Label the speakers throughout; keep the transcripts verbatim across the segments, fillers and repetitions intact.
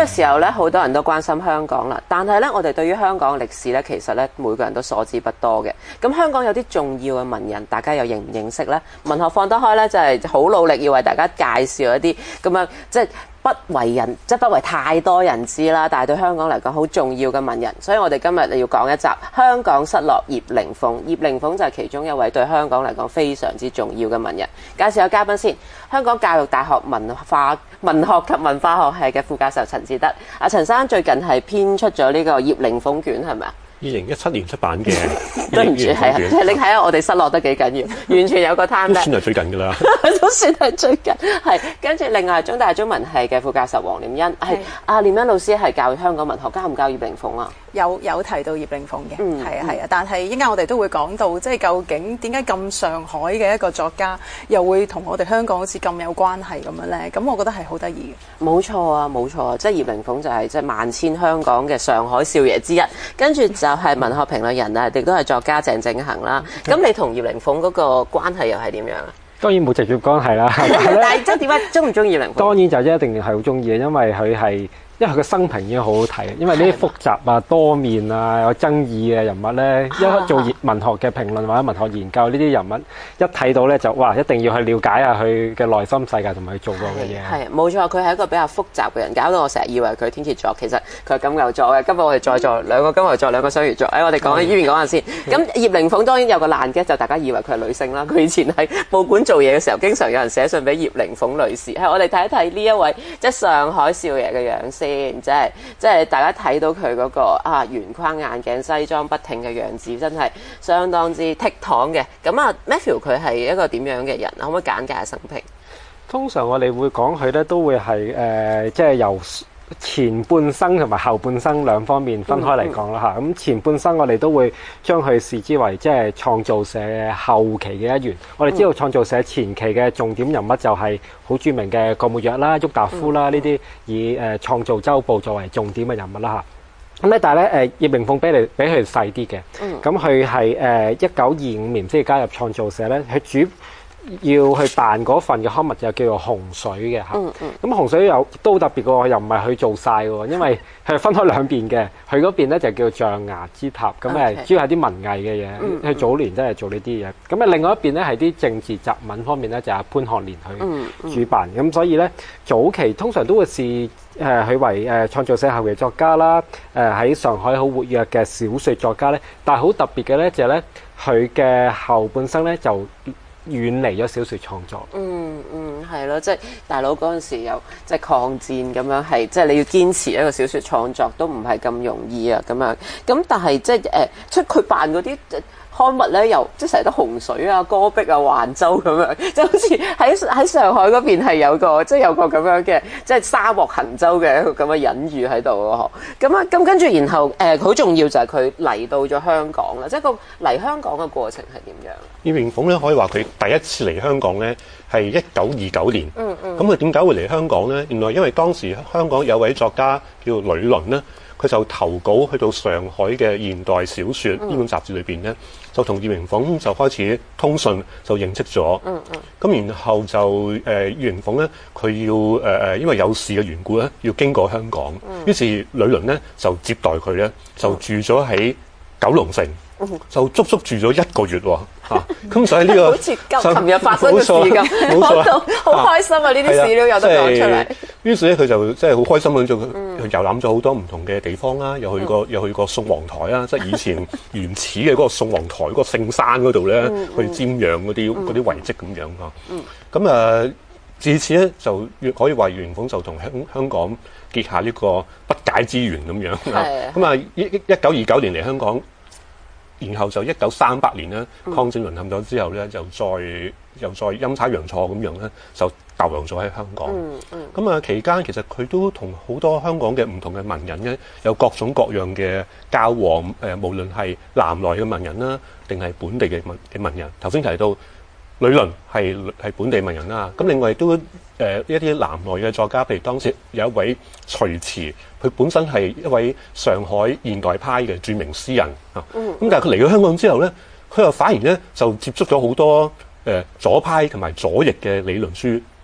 Speaker 1: 時候咧，好多人都關心香港啦，但係咧，我哋對於香港嘅歷史咧，其實咧每個人都所知不多嘅。咁香港有啲重要嘅文人，大家又認唔認識咧？文學放得開咧，就係好努力要為大家介紹一啲咁樣即係不為人，即係不為太多人知啦，但係對香港嚟講好重要嘅文人，所以我哋今日要講一集香港失落葉靈鳳。葉靈鳳就係其中一位對香港嚟講非常之重要嘅文人。介紹下嘉賓先，香港教育大學文化文學及文化學系嘅副教授陳智德。阿陳生最近係編出咗呢個葉靈鳳卷，係咪啊？
Speaker 2: 二零一七年出版嘅，
Speaker 1: 對唔住，係啊，即係你睇下我哋失落得幾緊要，完全有個 time。
Speaker 2: 都算係最近㗎啦，
Speaker 1: 都算係最近。係跟住另外中大中文系嘅副教授黃念欣，係阿念欣老師係教香港文學，教唔教葉靈鳳啊？
Speaker 3: 有有提到葉靈鳳嘅，
Speaker 1: 嗯
Speaker 3: 係啊係啊，但係依家我哋都會講到，即係究竟點解咁上海嘅一個作家，又會同我哋香港好似咁有關係咁樣咧？咁我覺得係好得意嘅。
Speaker 1: 冇錯啊，冇錯啊，即係葉靈鳳就係即係萬千香港嘅上海少爺之一，跟住就係文學評論人啊，亦都係作家鄭正恒啦。咁你同葉靈鳳嗰個關係又係點樣啊？
Speaker 4: 當然冇直接關係啦，
Speaker 1: 但係即係點解中唔中意葉靈鳳？
Speaker 4: 當然就一定係好中意嘅，因為佢係。因為佢嘅生平已經好好睇，因為呢啲複雜啊、多面啊、有爭議嘅人物咧，一做文學嘅評論或者文學研究呢啲人物，一睇到咧就哇，一定要去了解下佢嘅內心世界同埋佢做過嘅嘢。係
Speaker 1: 冇錯，佢係一個比較複雜嘅人，搞到我成日以為佢天蠍座，其實佢係金牛座嘅。今日我哋在座兩個金牛座，兩個雙魚座。誒，我哋講喺呢邊講下先。咁葉靈鳳當然有個爛嘅，就大家以為佢係女性啦。佢以前喺報館做嘢嘅時候，經常有人寫信俾葉靈鳳女士。係我哋睇一睇呢一位即係上海少爺嘅樣先，即係。即係大家睇到佢嗰個啊圓框眼鏡西裝筆挺嘅樣子，真係相當之倜儻嘅。咁啊 Matthew 佢係一個點樣嘅人？可唔可以簡介下生平？
Speaker 4: 通常我哋會講佢咧，都會係誒，即係由前半生同埋後半生兩方面分開嚟講啦嚇。咁、嗯嗯、前半生我哋都會將佢視之為即係創造社後期嘅一員。我哋知道創造社前期嘅重點人物就係好著名嘅郭沫若啦、郁達夫啦呢啲以誒創造週報作為重點嘅人物啦嚇。咁咧，但係咧誒葉靈鳳比你比佢細啲嘅。咁佢係誒一九二五年先至加入創造社咧，佢主要去辦嗰份嘅刊物就叫做洪水嘅嚇，咁、嗯嗯、洪水又都好特別嘅喎，又唔係佢做晒嘅喎，因為係分開兩邊嘅。佢嗰邊咧就叫象牙之塔，咁誒、okay. 主要係啲文藝嘅嘢。佢、嗯嗯、早年真係做呢啲嘢。咁啊，另外一邊咧係啲政治雜文方面咧，就係、是、潘漢年去主辦。咁、嗯嗯、所以咧早期通常都會視誒佢為誒創造社後期作家啦，誒喺上海好活躍嘅小說作家咧。但係好特別嘅咧就係咧佢嘅後半生咧就遠離咗小說創作。嗯
Speaker 1: 嗯，係咯，即係大佬嗰陣時又即係抗戰咁樣，係即係你要堅持一個小說創作都唔係咁容易啊咁樣。咁但係即係誒，即係佢辦嗰啲刊物咧，又即係成日都洪水啊、戈壁啊、環州咁樣，即係好似喺喺上海嗰邊係有個即係有個咁樣嘅即係沙漠行舟嘅一個咁嘅隱喻喺度咯。咁啊咁跟住然後誒好、呃、重要就係佢嚟到咗香港啦，即係個嚟香港嘅過程係點樣？
Speaker 2: 葉靈鳳咧可以話佢第一次嚟香港咧係一九二九年。嗯嗯。咁佢點解會嚟香港咧？原來因為當時香港有位作家叫呂倫咧，佢就投稿去到上海嘅現代小說呢本雜誌裏邊咧，就同葉靈鳳就開始通訊，就認識咗。嗯嗯。咁然後就誒葉靈鳳咧，佢要誒誒、呃，因為有事嘅緣故咧，要經過香港。嗯。於是呂倫咧就接待佢咧，就住咗喺九龍城。就足足住咗一個月喎，嚇！咁所以呢、呢個
Speaker 1: 好似琴日發生嘅事咁，講到好開心啊！呢啲事都有得講出嚟。
Speaker 2: 於是咧，佢就即係好開心咁就遊覽咗好多唔同嘅地方啦，又去過又去過宋皇台啦，即係以前原始嘅嗰個宋皇台嗰個聖山嗰度咧，去瞻仰嗰啲嗰啲遺跡咁樣嚇。咁啊，自此咧就可以話葉靈鳳就同香香港結下呢個不解之緣咁樣。咁啊，一一九二九年嚟香港。然後就一九三八年咧，抗戰淪陷咗之後咧，就再又再陰差陽錯咁樣咧，就逗留咗喺香港。咁、嗯、啊、嗯、期間其實佢都同好多香港嘅唔同嘅文人咧，有各種各樣嘅交往。誒、呃，無論係南來嘅文人啦，定係本地嘅文嘅文人。頭先提到呂倫係係本地文人啦，咁另外亦都誒、呃、一啲南來嘅作家，譬如當時有一位徐遲，佢本身係一位上海現代派嘅著名詩人啊。咁、嗯、但係佢嚟到香港之後咧，佢又反而咧就接觸咗好多誒、呃、左派同埋左翼嘅理論書，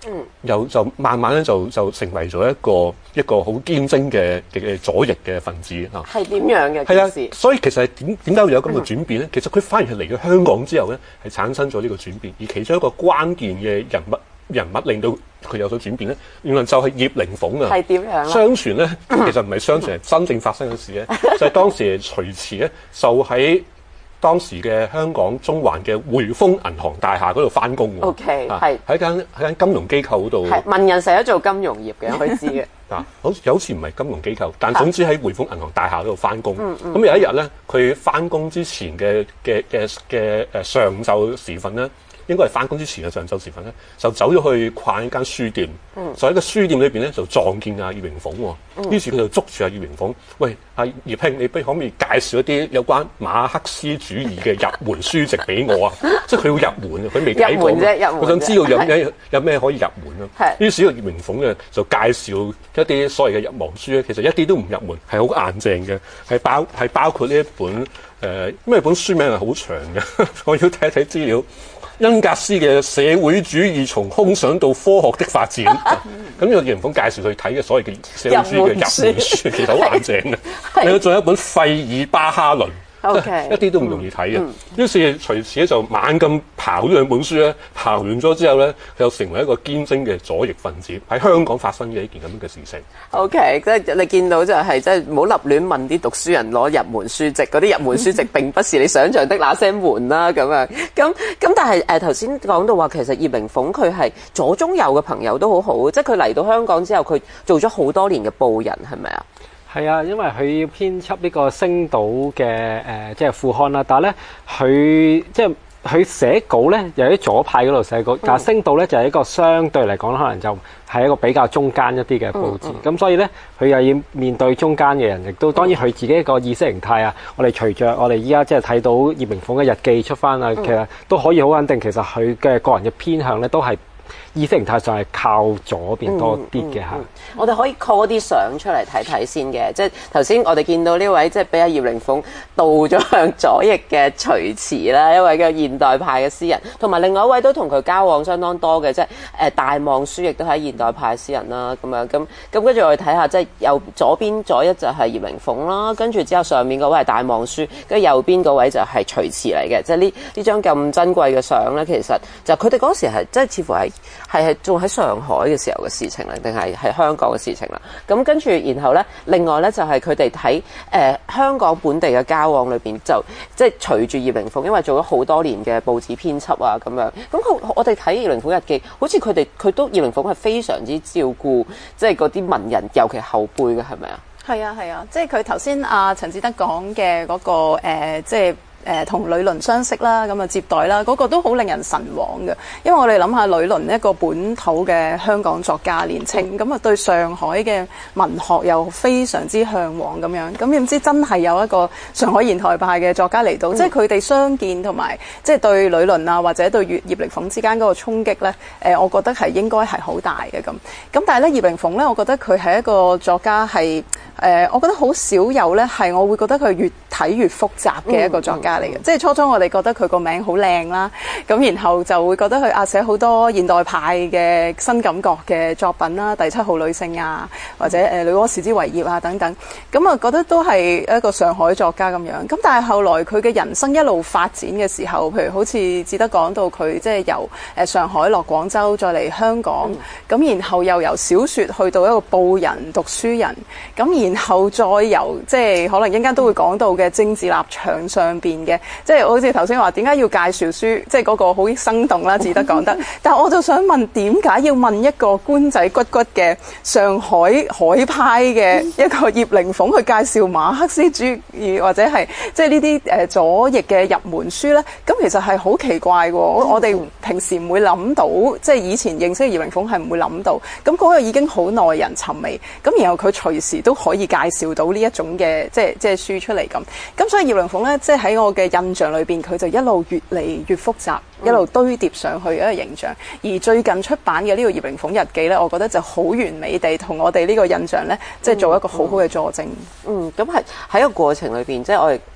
Speaker 2: 嗯，又就慢慢咧就就成為咗一個一個好堅貞嘅嘅左翼嘅分子嚇。
Speaker 1: 係點樣嘅？
Speaker 2: 係啊，所以其實係點點解會有咁嘅轉變咧？嗯、其實佢反而係嚟咗香港之後咧，係產生咗呢個轉變，而其中一個關鍵嘅人物。人物令到佢有所轉變咧，原來就係葉靈鳳啊！
Speaker 1: 係點樣？
Speaker 2: 相傳咧，其實唔係相傳，係真正發生嘅事咧，就係當時徐遲咧，就喺當時嘅香港中環嘅匯豐銀行大廈嗰度翻工喎。
Speaker 1: OK，係
Speaker 2: 喺間喺間金融機構嗰度。
Speaker 1: 係文人成日做金融業嘅，我知嘅。
Speaker 2: 嗱，好似好似唔係金融機構，但總之喺匯豐銀行大廈嗰度翻工。咁有一日咧，佢翻工之前嘅嘅嘅嘅誒上晝時分咧。應該係翻工之前嘅上晝時分咧，就走咗去逛一間書店，嗯、就喺個書店裏邊咧就撞見阿葉靈鳳喎。嗯、於是佢就捉住阿葉靈鳳，喂，阿葉兄，你不如可唔可以介紹一啲有關馬克思主義嘅入門書籍俾我啊？即係佢要入門啊，佢未睇過，我想知道有咩有咩可以入門啊。於是呢個葉靈鳳咧就介紹一啲所謂嘅入門書咧，其實一啲都唔入門，係好硬淨嘅，係包係包括呢一本誒，因為本書名係好長嘅，我要睇一睇資料。恩格斯嘅社會主義從空想到科學的發展，咁呢個葉靈鳳介紹佢睇嘅所謂嘅社會主義嘅入門書，其實好硬淨嘅。另外仲有一本《費爾巴哈倫》。Okay, 一啲都唔容易睇嘅，嗯、於是隨時咧就猛咁刨呢兩本書咧，刨完咗之後咧，佢就成為一個堅貞嘅左翼分子，喺香港發生嘅一件咁樣嘅事情。
Speaker 1: O、okay, K， 即係你見到就係即係唔好立亂問啲讀書人攞入門書籍，嗰啲入門書籍並不是你想象的那些門啦咁樣。咁咁但係誒頭先講到話，其實葉靈鳳佢係左中右嘅朋友都好好，即係佢嚟到香港之後，佢做咗好多年嘅報人，係咪啊？
Speaker 4: 係啊，因為佢要編輯呢個星島嘅誒、呃，即係副刊啦。但係咧，佢即係佢寫稿咧，又喺左派嗰度寫稿。嗯、但係星島咧就係、是、一個相對嚟講，可能就係一個比較中間一啲嘅報紙。咁、嗯嗯、所以咧，佢又要面對中間嘅人，亦都當然佢自己一個意識形態啊。我哋隨着我哋依家即係睇到葉靈鳳嘅日記出翻啊，嗯、其實都可以好肯定，其實佢嘅個人嘅偏向咧都係。意識形態上係靠左邊多啲嘅嚇。
Speaker 1: 我哋可以 call 啲相出嚟睇睇先嘅，即係頭先我哋見到呢位即係俾阿葉靈鳳導咗向左翼嘅徐遲啦，一位嘅現代派嘅詩人，同埋另外一位都同佢交往相當多嘅，即係誒大望書亦都係現代派詩人啦。咁樣咁咁跟住我哋睇下，即係右左邊左一就係葉靈鳳啦，跟住之後上面嗰位係大望書，跟住右邊嗰位就係徐遲嚟嘅。即係呢呢張咁珍貴嘅相咧，其實就佢哋嗰時係即係似乎係。係係仲喺上海嘅時候嘅事情啦，定係係香港嘅事情啦。咁跟住，然後咧，另外咧就係佢哋喺誒香港本地嘅交往裏邊，就即係隨住葉靈鳳，因為做咗好多年嘅報紙編輯啊，咁樣。咁佢我哋睇葉靈鳳日記，好似佢哋佢都葉靈鳳係非常之照顧，即係嗰啲文人，尤其後輩嘅，係咪啊？
Speaker 3: 係啊係啊，即係佢頭先阿陳智德講嘅嗰個、呃、即係。誒同呂倫相識啦，咁啊接待啦，嗰、那個都好令人神往嘅。因為我哋諗下呂倫一個本土嘅香港作家，年青咁啊，對上海嘅文學又非常之向往咁樣。咁點知真係有一個上海現代派嘅作家嚟到，嗯、即係佢哋相見同埋即係對呂倫啊或者對葉葉靈鳳之間嗰個衝擊咧，誒我覺得係應該係好大嘅咁。咁但係咧葉靈鳳咧，我覺得佢係一個作家係。誒、呃，我覺得好少有咧，係我會覺得佢越睇越複雜嘅一個作家嚟嘅。嗯嗯、即係初初我哋覺得佢個名好靚啦，咁然後就會覺得佢啊寫好多現代派嘅新感覺嘅作品啦，第七號女性啊，或者誒、呃、女媧氏之為業啊等等。咁啊覺得都係一個上海作家咁樣。咁但係後來佢嘅人生一路發展嘅時候，譬如好似只得講到佢即係由誒上海落廣州，再嚟香港，咁、嗯、然後又由小説去到一個報人、讀書人，咁然後再由即係可能一陣間都會講到嘅政治立場上邊嘅，即係好似頭先話點解要介紹書，即係嗰個好生動啦，只得講得。但係我就想問，點解要問一個官仔骨骨嘅上海海派嘅一個葉靈鳳去介紹馬克思主義或者係即係呢啲誒左翼嘅入門書咧？咁其實係好奇怪喎！我哋平時唔會諗到，即係以前認識葉靈鳳係唔會諗到。咁嗰個已經好耐人尋味，咁然後佢隨時都可以介紹到呢一種嘅即係即係書出嚟咁。咁所以葉靈鳳咧，即係喺我嘅印象裏邊，佢就一路越嚟越複雜，一路堆疊上去嘅一個形象。而最近出版嘅呢個葉靈鳳日記咧，我覺得就好完美地同我哋呢個印象咧，即係做一個好好嘅佐證。
Speaker 1: 嗯，咁係喺個過程裏邊，即係我哋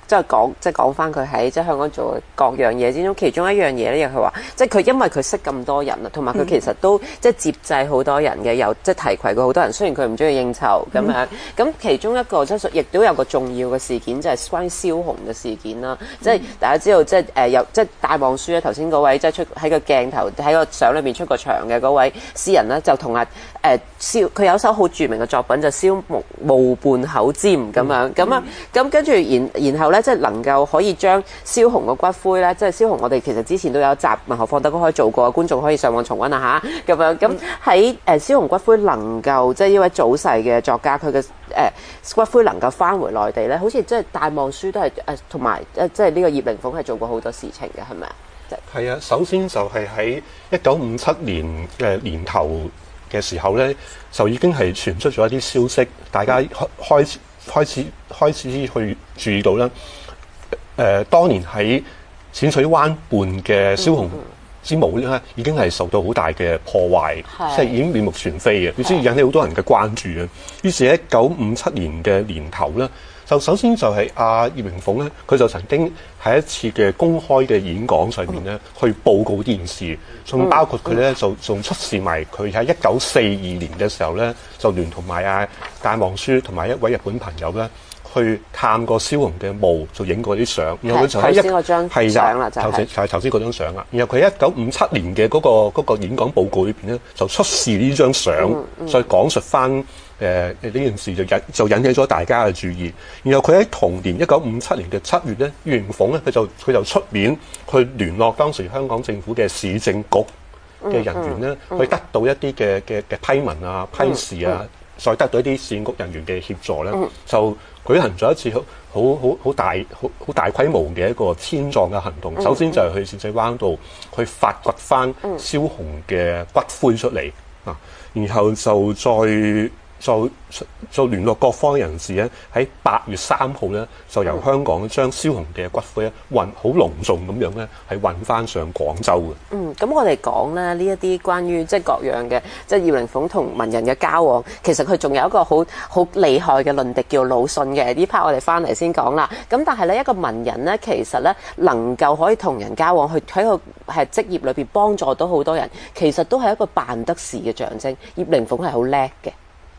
Speaker 1: 即係講即係講翻佢喺即係香港做嘅各樣嘢之中，其中一樣嘢咧，又係話即係佢因為佢識咁多人啊，同埋佢其實都即係接濟好多人嘅，又即係提攜過好多人。雖然佢唔中意應酬咁樣，咁其中一個即係亦都有個重要嘅事件，就係關於蕭紅嘅事件啦。即係大家知道，即係誒有即係戴望舒咧，頭先嗰位即係出喺個鏡頭喺個相裏面出過場嘅嗰位詩人咧，就同阿誒蕭佢有一首好著名嘅作品就蕭無無伴口瞻咁樣咁啊咁跟住然然後咧，即係能夠可以將蕭紅嘅骨灰咧，即係蕭紅我哋其實之前都有一集文學放得公開做過，觀眾可以上網重溫啊嚇咁樣。咁喺誒蕭紅骨灰能夠即係呢位早逝嘅作家，佢嘅誒骨灰能夠翻回內地咧，好似即係戴望舒都係誒同埋誒即係呢個葉靈鳳係做過好多事情嘅，係咪啊？
Speaker 2: 係啊，首先就係喺一九五七年嘅年頭嘅時候咧，就已經係傳出咗一啲消息，大家開始開始開始去注意到啦。誒、呃，當年喺淺水灣畔嘅蕭紅之墓咧，已經係受到好大嘅破壞，即係已經面目全非嘅，於是引起好多人嘅關注嘅。於是喺一九五七年嘅年頭咧，就首先就係阿葉靈鳳咧，佢就曾經喺一次嘅公開嘅演講上面咧，去報告呢件事，仲包括佢咧就仲出示埋佢喺一九四二年嘅時候咧，就聯同埋阿戴望舒同埋一位日本朋友咧，去探過蕭紅嘅墓，就影過啲相。然後佢就喺一
Speaker 1: 嗰張相啦，就係
Speaker 2: 就係頭先嗰張相啦。然後佢喺一九五七年嘅嗰、嗰個嗰個演講報告裏邊咧，就出示呢張相，嗯嗯、再講述翻誒呢件事就引就引起咗大家嘅注意。然後佢喺同年一九五七年嘅七月咧，葉靈鳳咧佢就佢就出面去聯絡當時香港政府嘅市政局嘅人員咧，嗯嗯、去得到一啲嘅嘅嘅批文啊、批示啊，嗯嗯、再得到一啲市政局人員嘅協助咧，嗯、就舉行咗一次好好好好大好好大規模嘅一個遷葬嘅行動。嗯、首先就係去淺水灣度去發掘翻蕭紅嘅骨灰出嚟啊，然後就再。就就聯絡各方人士咧，喺八月三號咧，就由香港將蕭紅嘅骨灰咧運好隆重咁樣咧，係運翻上廣州嘅。嗯，
Speaker 1: 咁我哋講咧呢一啲關於即係各樣嘅即係葉靈鳳同文人嘅交往，其實佢仲有一個好好厲害嘅論敵叫魯迅嘅。呢 part 我哋翻嚟先講啦。咁但係咧一個文人咧，其實咧能夠可以同人交往，去喺個係職業裏邊幫助到好多人，其實都係一個辦得事嘅象徵。葉靈鳳係好叻嘅。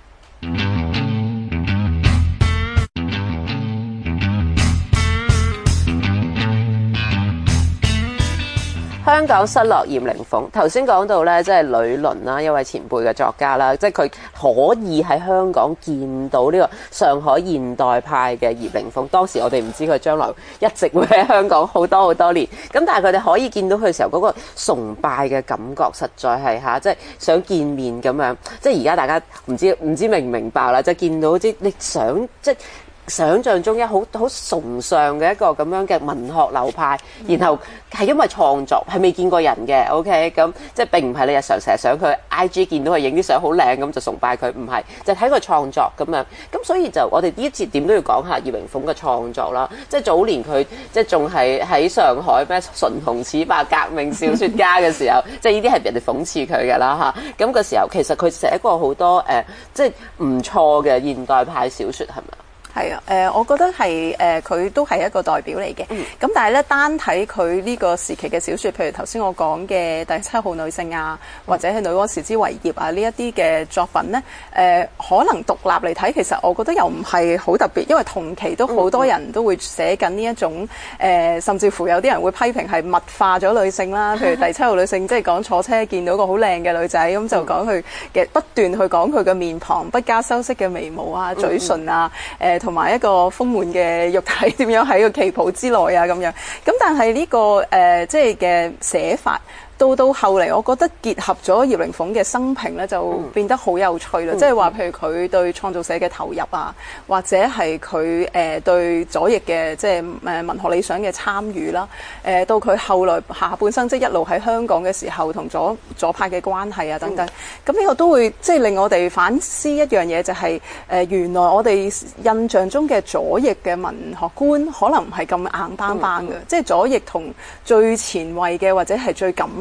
Speaker 1: 香港失落葉靈鳳，頭先講到咧，即係呂倫啦，一位前輩嘅作家啦，即係佢可以喺香港見到呢個上海現代派嘅葉靈鳳。當時我哋唔知佢將來一直會喺香港好多好多年，咁但係佢哋可以見到佢嘅時候嗰個崇拜嘅感覺，實在係嚇，即係想見面咁樣。即係而家大家唔知唔知明唔明白啦，即係見到啲你想即係。想像中一好好崇尚嘅一個咁樣嘅文學流派，然後係因為創作係未見過人嘅 ，OK 咁即係並唔係你日常成日上佢 I G 見到佢影啲相好靚咁就崇拜佢，唔係就睇佢創作咁樣。咁所以就我哋呢一節點都要講下葉靈鳳嘅創作啦。即係早年佢即係仲係喺上海咩唇紅齒白革命小説家嘅時候，即係呢啲係人哋諷刺佢嘅啦嚇。咁個時候其實佢寫過好多誒、呃，即係唔錯嘅現代派小説係咪？
Speaker 3: 係啊，誒、呃，我覺得係誒，佢、呃、都係一個代表嚟嘅。咁、嗯、但係咧，單睇佢呢個時期嘅小説，譬如頭先我講嘅《第七號女性》啊，或者係《女媧時之遺業》啊，呢一啲嘅作品咧，誒、呃，可能獨立嚟睇，其實我覺得又唔係好特別，因為同期都好多人都會寫緊呢一種誒、呃，甚至乎有啲人會批評係物化咗女性啦。譬如《第七號女性》，即係講坐車見到個好靚嘅女仔，咁就講佢嘅不斷去講佢嘅面龐不加修飾嘅眉毛啊、嘴唇啊，誒、呃。同埋一個豐滿嘅肉體點樣喺個旗袍之內啊咁樣，咁但係呢、這個誒、呃、即係嘅寫法。到到後嚟，我覺得結合咗葉靈鳳嘅生平咧，就變得好有趣啦。嗯、即係話，譬如佢對創造社嘅投入啊，或者係佢誒對左翼嘅即係誒文學理想嘅參與啦。誒、呃、到佢後來下半生，即係一路喺香港嘅時候，同左左派嘅關係啊等等。咁呢、嗯、個都會即係令我哋反思一樣嘢，就係、是、誒、呃、原來我哋印象中嘅左翼嘅文學觀，可能唔係咁硬邦邦嘅。嗯嗯、即係左翼同最前衛嘅或者係最感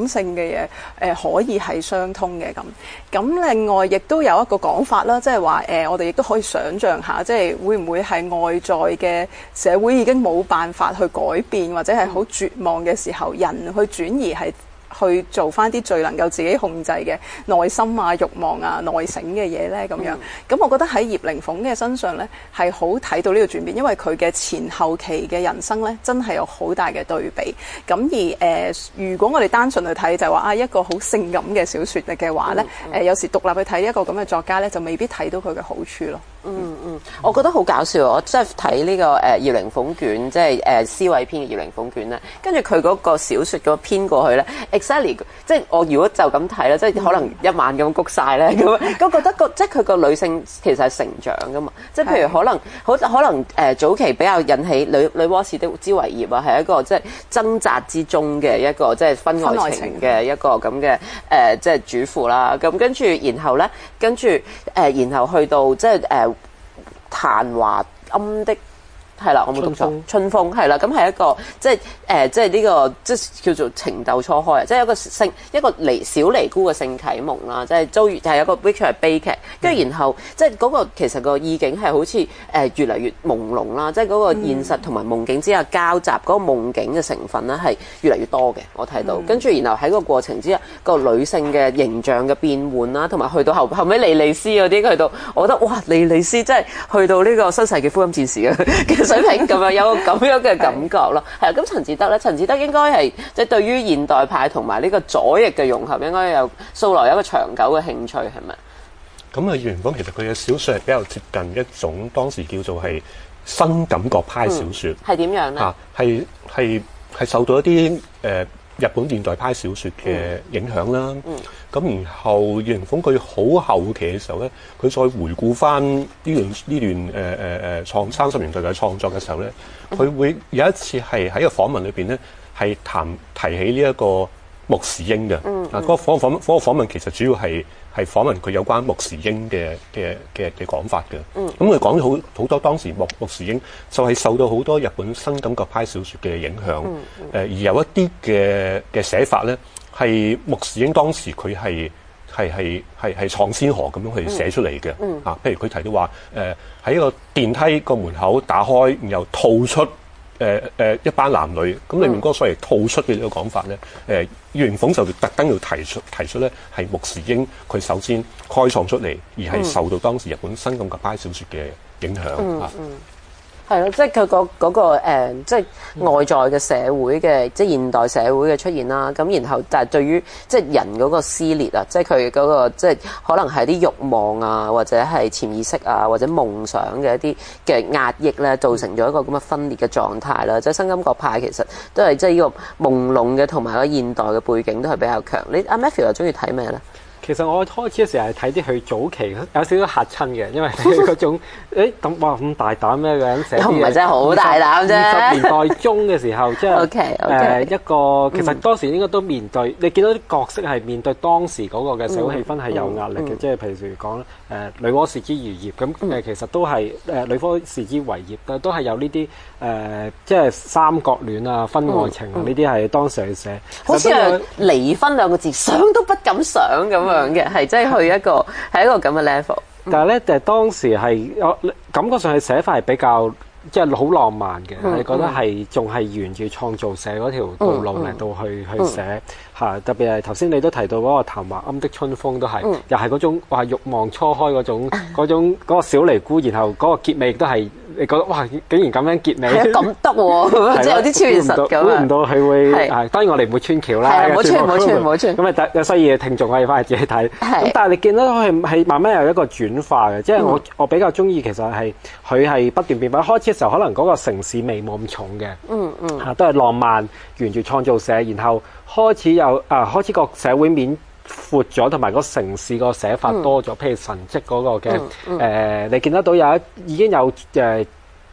Speaker 3: 性嘅嘢誒可以係相通嘅咁。咁另外亦都有一個講法啦，即係話誒我哋亦都可以想像下，即係會唔會係外在嘅社會已經冇辦法去改變，或者係好絕望嘅時候，人去轉移係去做翻啲最能夠自己控制嘅內心啊、慾望啊、內省嘅嘢咧咁樣。咁、嗯、我覺得喺葉靈鳳嘅身上咧係好睇到呢個轉變，因為佢嘅前後期嘅人生咧真係有好大嘅對比。咁而誒、呃，如果我哋單純去睇就係話啊一個好性感嘅小説嘅話咧，誒、嗯嗯呃、有時獨立去睇一個咁嘅作家咧，就未必睇到佢嘅好處咯。
Speaker 1: 嗯嗯，我覺得好搞笑，我即係睇呢個誒《葉靈鳳卷》，即係誒施偉編嘅《葉靈鳳卷》咧，跟住佢嗰個小説嗰個編過去咧 ，exactly， 即係我如果就咁睇咧，即係可能一晚咁谷晒咧，咁咁覺得個即係佢個女性其實係成長噶嘛，即係譬如可能好可能誒、呃、早期比較引起女女媧氏的之為業啊，係一個即係掙扎之中嘅一個即係婚外情嘅一個咁嘅誒即係主婦啦，咁跟住然後咧，跟住誒、呃、然後去到即係誒。呃曇華庵的係啦，我冇讀錯。春風係啦，咁係一個即係誒、呃，即係呢、這個即係叫做情竇初開啊！即係一個性一個尼小尼姑嘅性啟蒙啦，即係遭遇就係、是、一個 which 係悲劇，跟住然後即係嗰個其實個意境係好似誒、呃、越嚟越朦朧啦，即係嗰個現實同埋夢境之間交集，嗰、那個夢境嘅成分咧係越嚟越多嘅，我睇到。跟住然後喺個過程之下，個女性嘅形象嘅變換啦，同埋去到後後尾莉莉絲嗰啲，去到我覺得哇，莉莉絲真係去到呢個新世紀福音戰士嘅水平咁樣，有個咁樣嘅感覺咯。係啊，咁陳智德咧，陳智德應該係即係對於現代派同埋呢個左翼嘅融合，應該有素來有一個長久嘅興趣，係咪？
Speaker 2: 咁啊，葉靈鳳其實佢嘅小説係比較接近一種當時叫做係新感覺派小説。係點、嗯、樣咧？啊，係係係受到一啲誒、呃、日本現代派小説嘅影響啦。嗯。咁、嗯、然後葉靈鳳佢好後期嘅時候咧，佢再回顧翻呢段呢段誒誒誒創三十年代嘅創作嘅時候咧，佢會有一次係喺個訪問裏邊咧，係談提起呢一個穆時英嘅。嗯。啊、嗯，嗰、那個訪訪嗰個訪問其實主要係係訪問佢有關穆時英嘅嘅嘅嘅講法嘅。嗯。咁佢講咗好好多當時穆穆時英就係受到好多日本新感覺派小説嘅影響。嗯。誒、嗯呃、而有一啲嘅嘅寫法咧。係穆時英當時佢係係係係係創先河咁樣去寫出嚟嘅。嗯嗯、啊，譬如佢提到話誒喺一個電梯個門口打開，然後吐出誒誒、呃呃、一班男女，咁裏面嗰個所謂吐出嘅呢個講法咧，誒葉靈鳳就特登要提出提出咧係穆時英佢首先開創出嚟，而係受到當時日本新感覺派小説嘅影響、嗯、啊。嗯
Speaker 1: 係咯，即係佢個嗰個、呃、即係外在嘅社會嘅，即係現代社會嘅出現啦。咁然後，但係對於即係人嗰個撕裂啊，即係佢嗰個即係可能係啲慾望啊，或者係潛意識啊，或者夢想嘅一啲嘅壓抑咧，造成咗一個咁嘅分裂嘅狀態啦。即係新感覺派其實都係即係呢個朦朧嘅，同埋個現代嘅背景都係比較強。你阿 Matthew 又中意睇咩咧？
Speaker 4: 其實我開始嘅時候係睇啲佢早期有少少嚇親嘅，因為嗰種誒咁哇咁大膽咩嘅人寫啲嘢，又唔係真係好大膽啫。二十年代中嘅時候，即係誒一個其實當時應該都面對，你見到啲角色係面對當時嗰個嘅社會氣氛係有壓力嘅，即係譬如講誒女媧氏之餘業咁誒，其實都係誒女媧氏之為業，但都係有呢啲誒即係三角戀啊、婚外情啊呢啲係當時去寫，
Speaker 1: 好似係離婚兩個字想都不敢想咁樣。嘅係即係去一個係一個咁嘅 level，
Speaker 4: 但係咧就係當時係我感覺上係寫法係比較即係好浪漫嘅，你、嗯、覺得係仲係沿住創造社嗰條道路嚟到去、嗯、去寫嚇、嗯，特別係頭先你都提到嗰個曇華庵的春風都係，嗯、又係嗰種話慾望初開嗰種嗰種嗰、嗰個小尼姑，然後嗰個結尾亦都係。你覺得哇，竟然咁樣結尾，
Speaker 1: 係咁得喎，即係有啲超現實咁。
Speaker 4: 估唔到佢會係，當然我哋唔會穿橋啦。
Speaker 1: 係，唔好穿，唔好穿，唔好穿。
Speaker 4: 咁啊，有需要嘅聽眾可以翻去自己睇。咁但係你見到佢係慢慢有一個轉化嘅，即係我我比較中意其實係佢係不斷變化。開始嘅時候可能嗰個城市味冇咁重嘅，嗯嗯，嚇都係浪漫，沿住創造社，然後開始有啊開始個社會面闊咗，同埋個城市個寫法多咗，譬如神蹟嗰個嘅誒，你見得到有一已經有誒。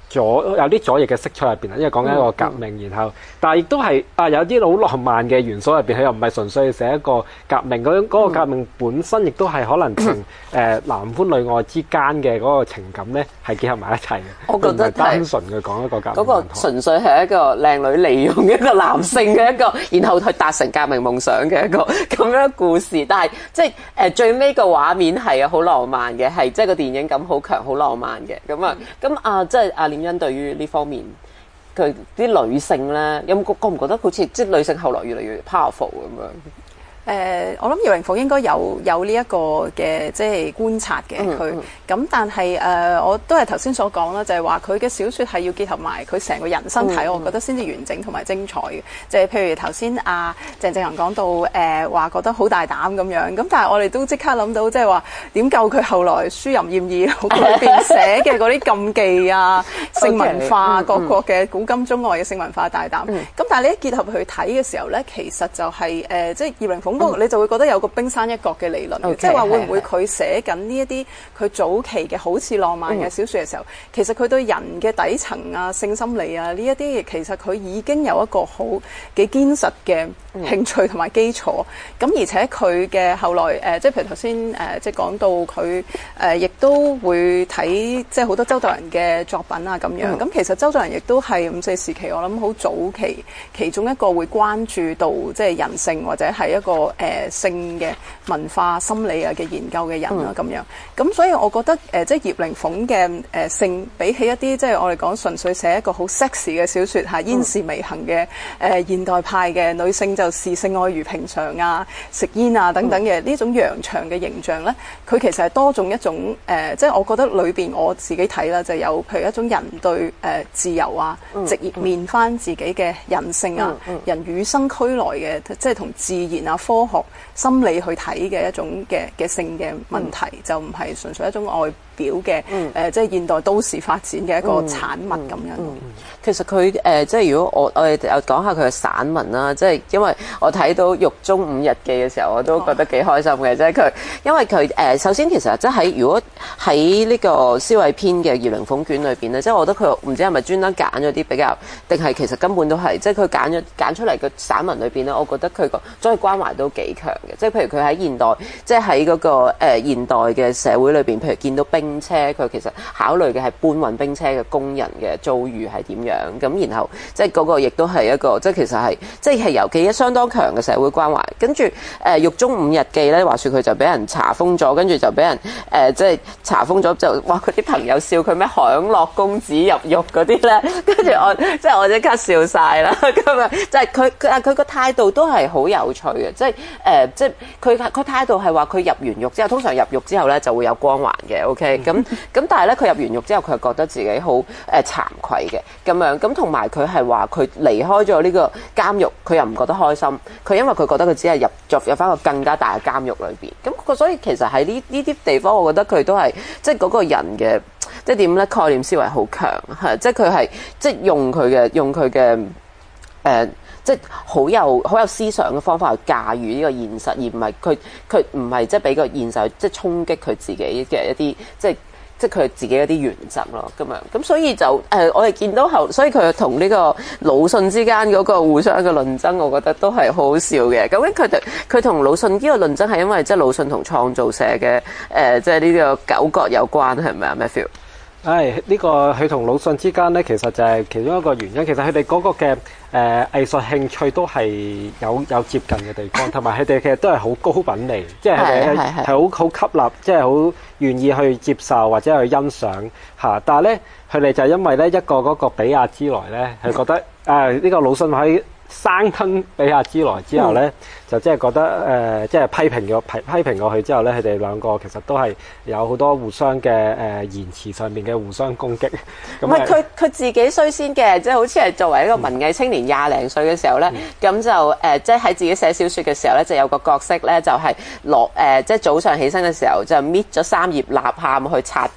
Speaker 4: 左有啲左翼嘅色彩入邊啊，因為講緊一個革命，嗯、然後但係亦都係啊有啲好浪漫嘅元素入邊，佢又唔係純粹寫一個革命嗰嗰、嗰個革命本身，亦都係可能同誒、呃、男歡女愛之間嘅嗰個情感咧係結合埋一齊嘅。
Speaker 1: 我覺得
Speaker 4: 單純嘅講一個革命，
Speaker 1: 嗰個純粹係一個靚女利用一個男性嘅一個，然後去達成革命夢想嘅一個咁樣嘅故事。但係即係誒最尾個畫面係啊好浪漫嘅，係即係個電影感好強、好浪漫嘅。咁啊咁啊，即係阿念欣對於呢方面，佢啲女性咧，有冇覺唔覺得好似即係女性後來越嚟越 powerful 咁樣？
Speaker 3: 誒、呃，我諗葉靈鳳應該有有呢一個嘅即係觀察嘅佢，咁、嗯、但係誒、呃，我都係頭先所講啦，就係話佢嘅小説係要結合埋佢成個人生體，嗯、我覺得先至完整同埋精彩嘅。就係、是、譬如頭先阿鄭正恒講到誒話、呃、覺得好大膽咁樣，咁但係我哋都即刻諗到即係話點救佢後來書淫豔異裏邊寫嘅嗰啲禁忌啊、性文化、各國嘅古今中外嘅性文化大膽。咁、嗯、但係你一結合去睇嘅時候咧，其實就係、是、誒、呃、即係葉靈鳳。嗯、你就會覺得有個冰山一角嘅理論嘅，即係話會唔會佢寫緊呢一啲佢早期嘅好似浪漫嘅小説嘅時候，嗯、其實佢對人嘅底層啊、性心理啊呢一啲，其實佢已經有一個好幾堅實嘅興趣同埋基礎。咁、嗯、而且佢嘅後來誒、呃，即係譬如頭先誒，即係講到佢誒，亦、呃、都會睇即係好多周作人嘅作品啊咁樣。咁、嗯、其實周作人亦都係五四時期，我諗好早期其中一個會關注到即係人性或者係一個誒、呃、性嘅文化心理啊嘅研究嘅人啊咁、嗯、樣，咁所以我覺得誒、呃、即係葉靈鳳嘅誒性比起一啲即係我哋講純粹寫一個好 sexy 嘅小説嚇，煙事微行嘅誒、呃、現代派嘅女性就視性愛如平常啊、食煙啊等等嘅呢、嗯、種揚長嘅形象咧，佢其實係多種一種誒、呃，即係我覺得裏邊我自己睇啦，就有譬如一種人對誒、呃、自由啊，嗯、直面面翻自己嘅人性啊，嗯嗯、人與生俱來嘅即係同自然啊、科學心理去睇嘅一種嘅嘅性嘅問題，嗯、就唔係純粹一種外表嘅誒、嗯呃，即係現代都市發展嘅一個產物咁樣。嗯嗯嗯、其實佢誒、呃，即係如果我我哋又講下佢嘅散文啦，即係因為我睇到《獄中五日記》嘅時候，我都覺得幾開心嘅，即係佢因為佢誒、呃，首先其實即係喺如果喺呢個蕭慧編嘅《葉靈鳳卷》裏邊咧，即係我覺得佢唔知係咪專登揀咗啲比較，定係其實根本都係即係佢揀咗揀出嚟嘅散文裏邊咧，我覺得佢個所謂關懷都幾強嘅，即係譬如佢喺現代，即係喺嗰個誒、呃、現代嘅社會裏邊，譬如見到兵車，佢其實考慮嘅係搬運兵車嘅工人嘅遭遇係點樣，咁然後即係嗰個亦都係一個即係其實係即係有幾相當強嘅社會關懷。跟住誒《獄中五日記》咧，話説佢就俾人查封咗，跟住就俾人誒、呃、即係查封咗，就話佢啲朋友笑佢咩享樂公子入獄嗰啲咧，跟住我即係我即刻笑晒啦咁樣，即係佢佢佢個態度都係好有趣嘅，即係誒、呃、即係佢佢態度係話佢入完獄之後，通常入獄之後咧就會有光環嘅 ，OK 咁。咁但係咧，佢入完獄之後，佢係覺得自己好誒慚愧嘅咁樣。咁同埋佢係話佢離開咗呢個監獄，佢又唔覺得開心。佢因為佢覺得佢只係入咗入翻個更加大嘅監獄裏邊。咁所以其實喺呢呢啲地方，我覺得佢都係即係嗰個人嘅即係點咧？概念思維好強，係即係佢係即係用佢嘅用佢嘅誒。即係好有好有思想嘅方法去駕馭呢個現實，而唔係佢佢唔係即係俾個現實即係衝擊佢自己嘅一啲即係即係佢自己一啲原則咯咁樣。咁所以就誒、呃、我哋見到後，所以佢同呢個魯迅之間嗰個互相嘅論爭，我覺得都係好好笑嘅。咁佢哋佢同魯迅呢個論爭係因為即係魯迅同創造社嘅誒、呃、即係呢個糾葛有關係咪啊 Matthew？
Speaker 4: 唉，呢、這個佢同魯迅之間咧，其實就係其中一個原因。其實佢哋嗰個嘅誒、呃、藝術興趣都係有有接近嘅地方，同埋佢哋其實都係好高品味，即係係係好好吸納，即係好願意去接受或者去欣賞嚇。但係咧，佢哋就因為咧一個嗰個比亞之來咧，係覺得誒呢、呃這個魯迅喺生吞比亞之來之後咧，嗯、就即係覺得誒，即、呃、係、就是、批評咗批批評過去之後咧，佢哋兩個其實都係有好多互相嘅誒、呃、言辭上面嘅互相攻擊。
Speaker 1: 唔係佢佢自己衰先嘅，即係好似係作為一個文藝青年廿零歲嘅時候咧，咁、嗯、就誒即係喺自己寫小説嘅時候咧，就有個角色咧就係落誒，即係早上起身嘅時候就搣咗三葉吶喊去擦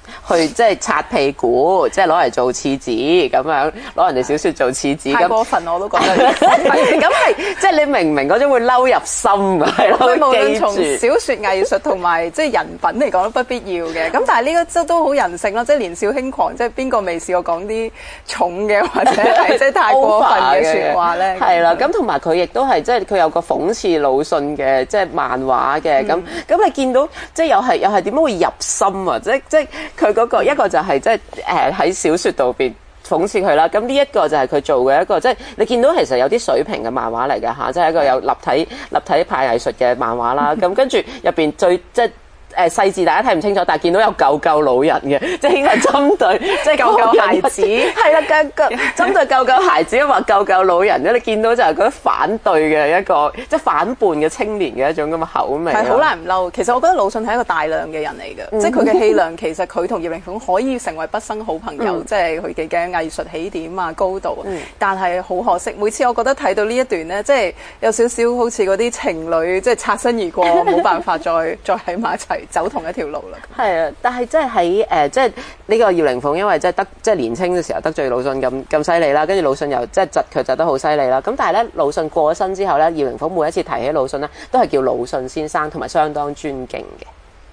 Speaker 1: 去即係擦屁股，即係攞嚟做廁紙咁樣，攞人哋小説做廁紙。
Speaker 3: 太過分我都覺得。
Speaker 1: 咁係即係你明唔明嗰種會嬲入心啊？係咯，
Speaker 3: 無論從
Speaker 1: 記住
Speaker 3: 小説藝術同埋即係人品嚟講都不必要嘅。咁但係呢個都都好人性咯，即係年少輕狂，即係邊個未試過講啲重嘅或者係即係太過分嘅説話咧？
Speaker 1: 係啦，咁同埋佢亦都係即係佢有個諷刺魯迅嘅即係漫畫嘅，咁咁你見到即係又係又係點樣會入心啊？即即係佢嗰個一個就係即係誒喺小説度邊諷刺佢啦，咁呢一個就係佢做嘅一個即係你見到其實有啲水平嘅漫畫嚟嘅嚇，即係一個有立體立體派藝術嘅漫畫啦，咁跟住入邊最即係。誒細字大家睇唔清楚，但係見到有救救老人嘅，即係應該係針對即係
Speaker 3: 救救孩子，
Speaker 1: 係啦，救救針對救救孩子，話救救老人咧，你見到就係嗰啲反對嘅一個即係反叛嘅青年嘅一種咁嘅口味，
Speaker 3: 係好難唔嬲。其實我覺得魯迅係一個大量嘅人嚟嘅，嗯、即係佢嘅氣量其實佢同葉靈鳳可以成為畢生好朋友，嗯、即係佢哋嘅藝術起點啊高度。嗯、但係好可惜，每次我覺得睇到呢一段咧，即係有少少好似嗰啲情侶即係擦身而過，冇辦法再再喺埋一齊。走同一條路啦。
Speaker 1: 係啊，但係即係喺誒，即係呢個葉靈鳳，因為即係得即係年青嘅時候得罪魯迅咁咁犀利啦，跟住魯迅又即係窒佢窒得好犀利啦。咁但係咧，魯迅過咗身之後咧，葉靈鳳每一次提起魯迅咧，都係叫魯迅先生，同埋相當尊敬嘅。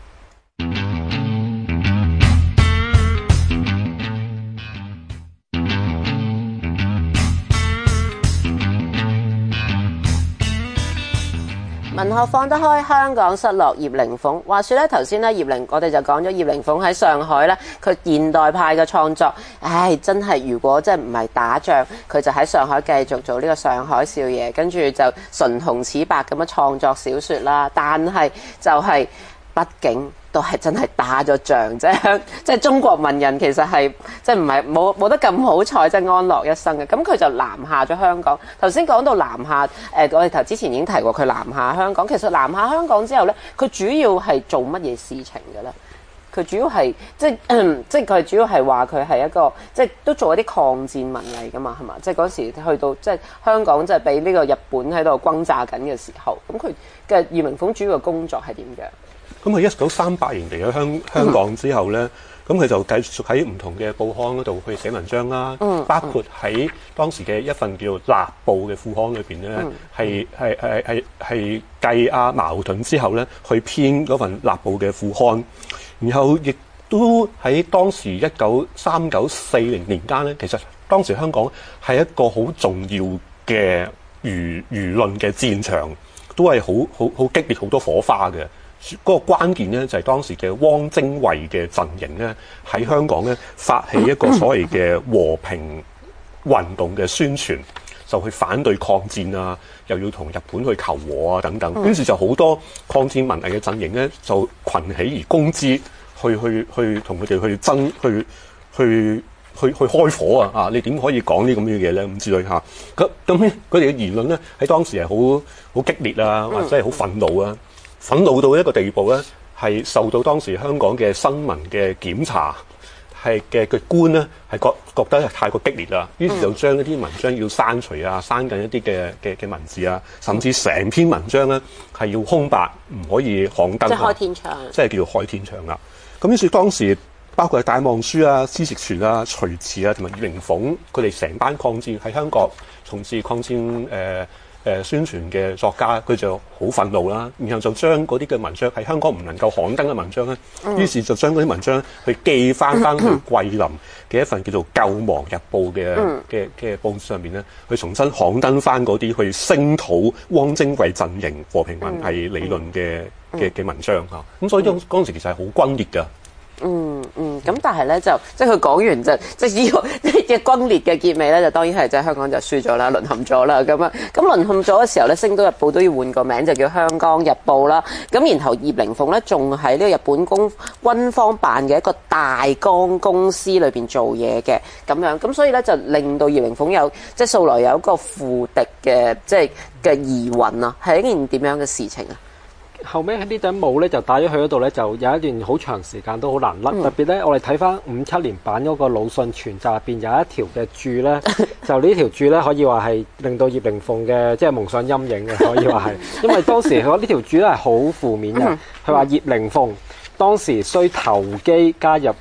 Speaker 1: 文學放得開，香港失落葉靈鳳。話說咧，頭先咧葉靈，我哋就講咗葉靈鳳喺上海咧，佢現代派嘅創作，唉，真係如果真係唔係打仗，佢就喺上海繼續做呢個上海少爺，跟住就唇紅齒白咁樣創作小説啦。但係就係、是、畢竟都係真係打咗仗，即係即係中國文人其實係即係唔係冇冇得咁好彩，即係安樂一生嘅。咁佢就南下咗香港。頭先講到南下，誒、呃、我哋頭之前已經提過佢南下香港。其實南下香港之後咧，佢主要係做乜嘢事情嘅咧？佢主要係即係、嗯、即係佢主要係話佢係一個即係都做一啲抗戰文藝噶嘛，係嘛？即係嗰時去到即係香港即係俾呢個日本喺度轟炸緊嘅時候，咁佢嘅葉靈鳳主要嘅工作係點樣？
Speaker 2: 咁佢一九三八年嚟咗香香港之後咧，咁佢、嗯、就繼續喺唔同嘅報刊嗰度去寫文章啦。嗯、包括喺當時嘅一份叫《立報》嘅副刊裏邊咧，係係係係係繼阿茅盾之後咧，去編嗰份《立報》嘅副刊。然後亦都喺當時一九三九四零年間咧，其實當時香港係一個好重要嘅輿輿論嘅戰場，都係好好好激烈，好多火花嘅。嗰個關鍵咧就係當時嘅汪精衛嘅陣營咧喺香港咧發起一個所謂嘅和平運動嘅宣傳，就去反對抗戰啊，又要同日本去求和啊等等。於是就好多抗戰文藝嘅陣營咧就群起而攻之，去去去同佢哋去爭，去去去去開火啊！啊，你點可以講呢咁嘅嘢咧？咁之類嚇。咁咁佢哋嘅言論咧喺當時係好好激烈啊，或者係好憤怒啊。憤怒到一個地步咧，係受到當時香港嘅新聞嘅檢查，係嘅嘅官咧係覺覺得係太過激烈啦，於是就將一啲文章要刪除啊，刪緊一啲嘅嘅嘅文字啊，甚至成篇文章咧係要空白，唔可以刊登。即係開天窗，即係叫做開天窗啦。咁於是當時包括係戴望舒啊、施蟄存啊、徐慈啊同埋葉靈鳳，佢哋成班抗戰喺香港從事抗戰誒。呃誒宣傳嘅作家，佢就好憤怒啦，然後就將嗰啲嘅文章喺香港唔能夠刊登嘅文章咧，嗯、於是就將嗰啲文章去寄翻翻去桂林嘅一份叫做《救亡日報》嘅嘅嘅報紙上面咧，去重新刊登翻嗰啲去聲討汪精衛陣營和平文藝理論嘅嘅嘅文章嚇，咁、嗯、所以嗰嗰陣時其實係好轟烈㗎。
Speaker 1: 嗯嗯，咁但係咧就即係佢講完就即係呢個嘅轟烈嘅結尾咧，就當然係即係香港就輸咗啦，淪陷咗啦咁啊。咁淪陷咗嘅時候咧，《星島日報》都要換個名，就叫《香港日報》啦。咁然後葉靈鳳咧，仲喺呢個日本公軍方辦嘅一個大江公司裏邊做嘢嘅咁樣。咁所以咧就令到葉靈鳳有即係素來有一個附敵嘅即係嘅疑雲啊，係一件點樣嘅事情啊？
Speaker 4: 後尾喺呢頂帽咧就戴咗去嗰度咧，就有一段好長時間都好難甩。嗯、特別咧，我哋睇翻五七年版嗰個魯迅全集入邊有一條嘅注咧，就呢條注咧可以話係令到葉靈鳳嘅即係蒙上陰影嘅，可以話係。因為當時佢呢條注咧係好負面嘅，佢話葉靈鳳當時需投機加入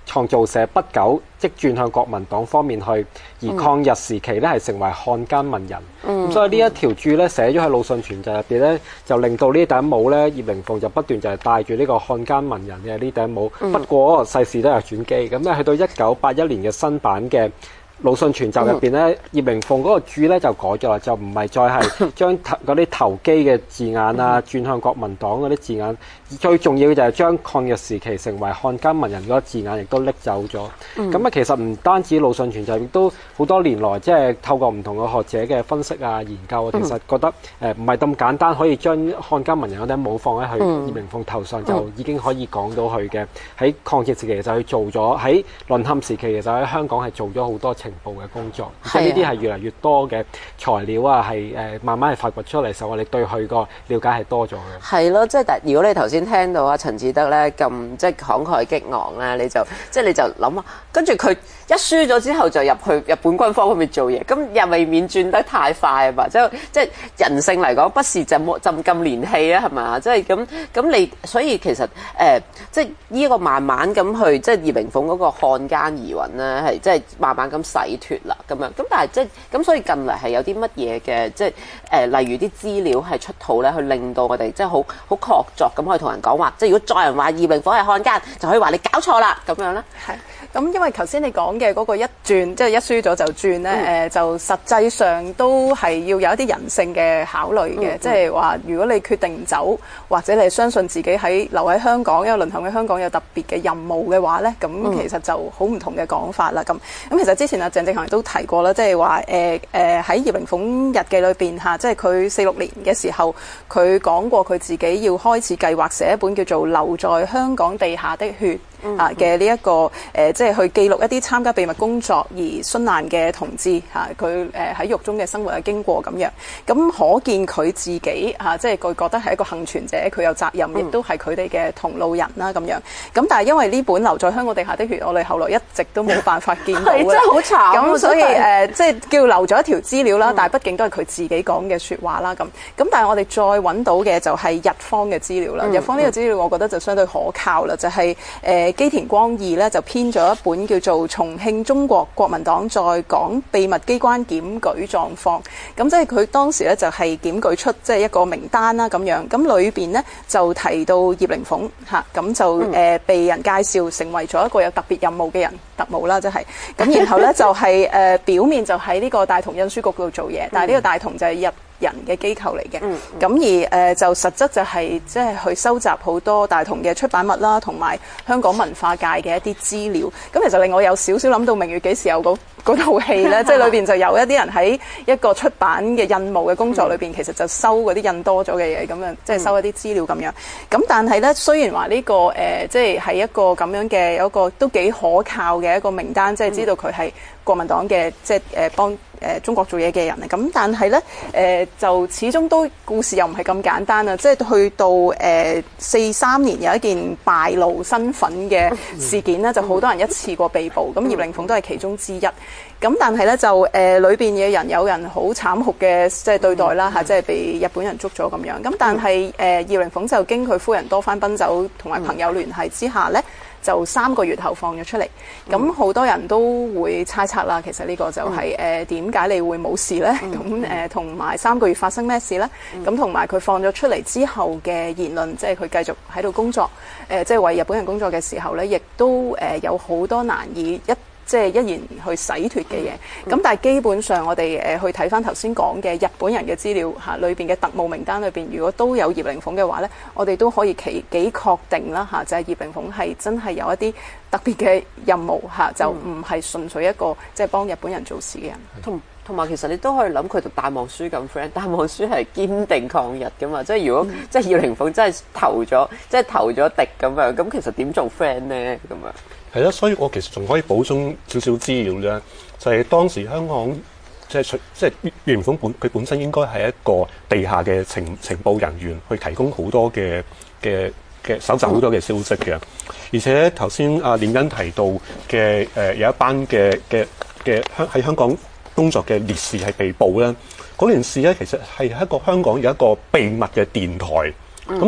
Speaker 4: 創造社不久即轉向國民黨方面去，而抗日時期咧係成為漢奸文人。咁、嗯、所以呢一條注咧寫咗喺魯迅全集入邊咧，就令到呢頂帽咧葉靈鳳就不斷就係戴住呢個漢奸文人嘅呢頂帽。嗯、不過世事都有轉機，咁咧去到一九八一年嘅新版嘅魯迅全集入邊咧，葉靈鳳嗰個注咧就改咗啦，就唔係再係將嗰啲投機嘅字眼啊，轉向國民黨嗰啲字眼，最重要嘅就係將抗日時期成為漢奸文人嗰個字眼亦都拎走咗。咁啊、嗯，其實唔單止魯迅全集，亦都好多年來即係透過唔同嘅學者嘅分析啊、研究啊，其實覺得誒唔係咁簡單可以將漢奸文人嗰頂帽放喺佢葉靈鳳頭上，就已經可以講到佢嘅喺抗日時期就去做咗，喺淪陷時期其實喺香港係做咗好多情報嘅工作，即係呢啲係越嚟越多嘅材料啊，係誒慢慢係發掘出嚟，時候我哋對佢個了解係多咗嘅。係
Speaker 1: 咯，即係但如果你頭先聽到啊陳智德咧咁即係慷慨激昂咧，你就即係你就諗啊，跟住佢一輸咗之後就入去日本軍方嗰邊做嘢，咁又未免轉得太快啊嘛！即係即係人性嚟講，不是就就咁連氣啊，係嘛？即係咁咁你，所以其實誒、呃，即係呢個慢慢咁去，即係葉靈鳳嗰個漢奸疑雲咧，係即係慢慢咁洗脫啦，咁樣咁，但係即係咁，所以近嚟係有啲乜嘢嘅，即係誒、呃，例如啲資料係出土咧，去令到我哋即係好好確鑿咁可以同人講話，即係如果再人話葉靈鳳係漢奸，就可以話你搞錯啦，咁樣咧。
Speaker 3: 係咁，因為頭先你講嘅嗰個一轉，即係一輸咗就轉咧，誒、嗯呃、就實際上都係要有一啲人性嘅考慮嘅，即係話如果你決定唔走，或者你相信自己喺留喺香港，因為淪陷喺香港有特別嘅任務嘅話咧，咁其實就好唔同嘅講法啦。咁咁其實之前阿鄭正恒都提過啦，即係話誒誒喺葉靈鳳日記裏邊嚇，即係佢四六年嘅時候，佢講過佢自己要開始計劃寫一本叫做《留在香港地下的血》啊嘅呢一個誒、呃，即係去記錄一啲參加秘密工作而殉難嘅同志嚇，佢誒喺獄中嘅生活嘅經過咁樣。咁可見佢自己嚇、啊，即係佢覺得係一個幸存者，佢有責任，亦都係佢哋嘅同路人啦咁樣。咁但係因為呢本《留在香港地下的血》，我哋後來一直都冇辦法見到嘅，
Speaker 1: 真係好慘。
Speaker 3: 咁所以誒、呃，即係叫留咗一條資料啦，但係畢竟都係佢自己講嘅説話啦咁。咁但係我哋再揾到嘅就係日方嘅資料啦。嗯、日方呢個資料，我覺得就相對可靠啦，就係、是、誒。呃基田光義咧就編咗一本叫做《重慶中國國民黨在港秘密機關檢舉狀況》，咁即係佢當時咧就係檢舉出即係一個名單啦咁樣，咁裏邊呢就提到葉靈鳳嚇，咁就誒、呃、被人介紹成為咗一個有特別任務嘅人，特務啦即係，咁然後咧就係、是、誒、呃、表面就喺呢個大同印書局度做嘢，但係呢個大同就係日人嘅機構嚟嘅，咁、嗯嗯、而誒、呃、就實質就係即係去收集好多大同嘅出版物啦，同埋香港文化界嘅一啲資料。咁其實令我有少少諗到《明月幾時有》嗰嗰套戲咧，即係裏邊就有一啲人喺一個出版嘅印務嘅工作裏邊，嗯、其實就收嗰啲印多咗嘅嘢，咁樣即係收一啲資料咁樣。咁但係咧，雖然話呢、這個誒、呃、即係係一個咁樣嘅有一個都幾可靠嘅一個名單，即係知道佢係國民黨嘅即係誒幫誒、呃、中國做嘢嘅人啊。咁但係咧誒就始終都故事又唔係咁簡單啊！即係去到誒四三年有一件敗露身份嘅事件咧，就好多人一次過被捕，咁葉靈鳳都係其中之一。咁但係咧就誒裏邊嘅人有人好慘酷嘅即係對待啦嚇，即係被日本人捉咗咁樣。咁但係誒葉靈鳳就經佢夫人多番奔走同埋朋友聯繫之下咧，就三個月後放咗出嚟。咁好多人都會猜測啦，其實呢個就係誒點解你會冇事咧？咁誒同埋三個月發生咩事咧？咁同埋佢放咗出嚟之後嘅言論，即係佢繼續喺度工作，誒即係為日本人工作嘅時候咧，亦都誒有好多難以一即係一言去洗脫嘅嘢。咁、嗯、但係基本上我哋誒去睇翻頭先講嘅日本人嘅資料嚇，裏邊嘅特務名單裏邊，如果都有葉靈鳳嘅話咧，我哋都可以幾幾確定啦嚇，就係、是、葉靈鳳係真係有一啲特別嘅任務嚇，就唔係純粹一個即係幫日本人做事嘅人。
Speaker 1: 同同埋其實你都可以諗佢同戴望舒咁 friend， 戴望舒係堅定抗日噶嘛，即係如果、嗯、即係葉靈鳳真係投咗即係投咗敵咁樣，咁其實點做 friend 咧咁樣？
Speaker 2: 係啦，所以我其實仲可以補充少少資料啫，就係、是、當時香港即係即係葉靈鳳本佢本身應該係一個地下嘅情情報人員，去提供好多嘅嘅嘅搜集好多嘅消息嘅，而且頭先阿連恩提到嘅誒、呃、有一班嘅嘅嘅香喺香港工作嘅烈士係被捕咧，嗰件事咧其實係一個香港有一個秘密嘅電台，咁、嗯、我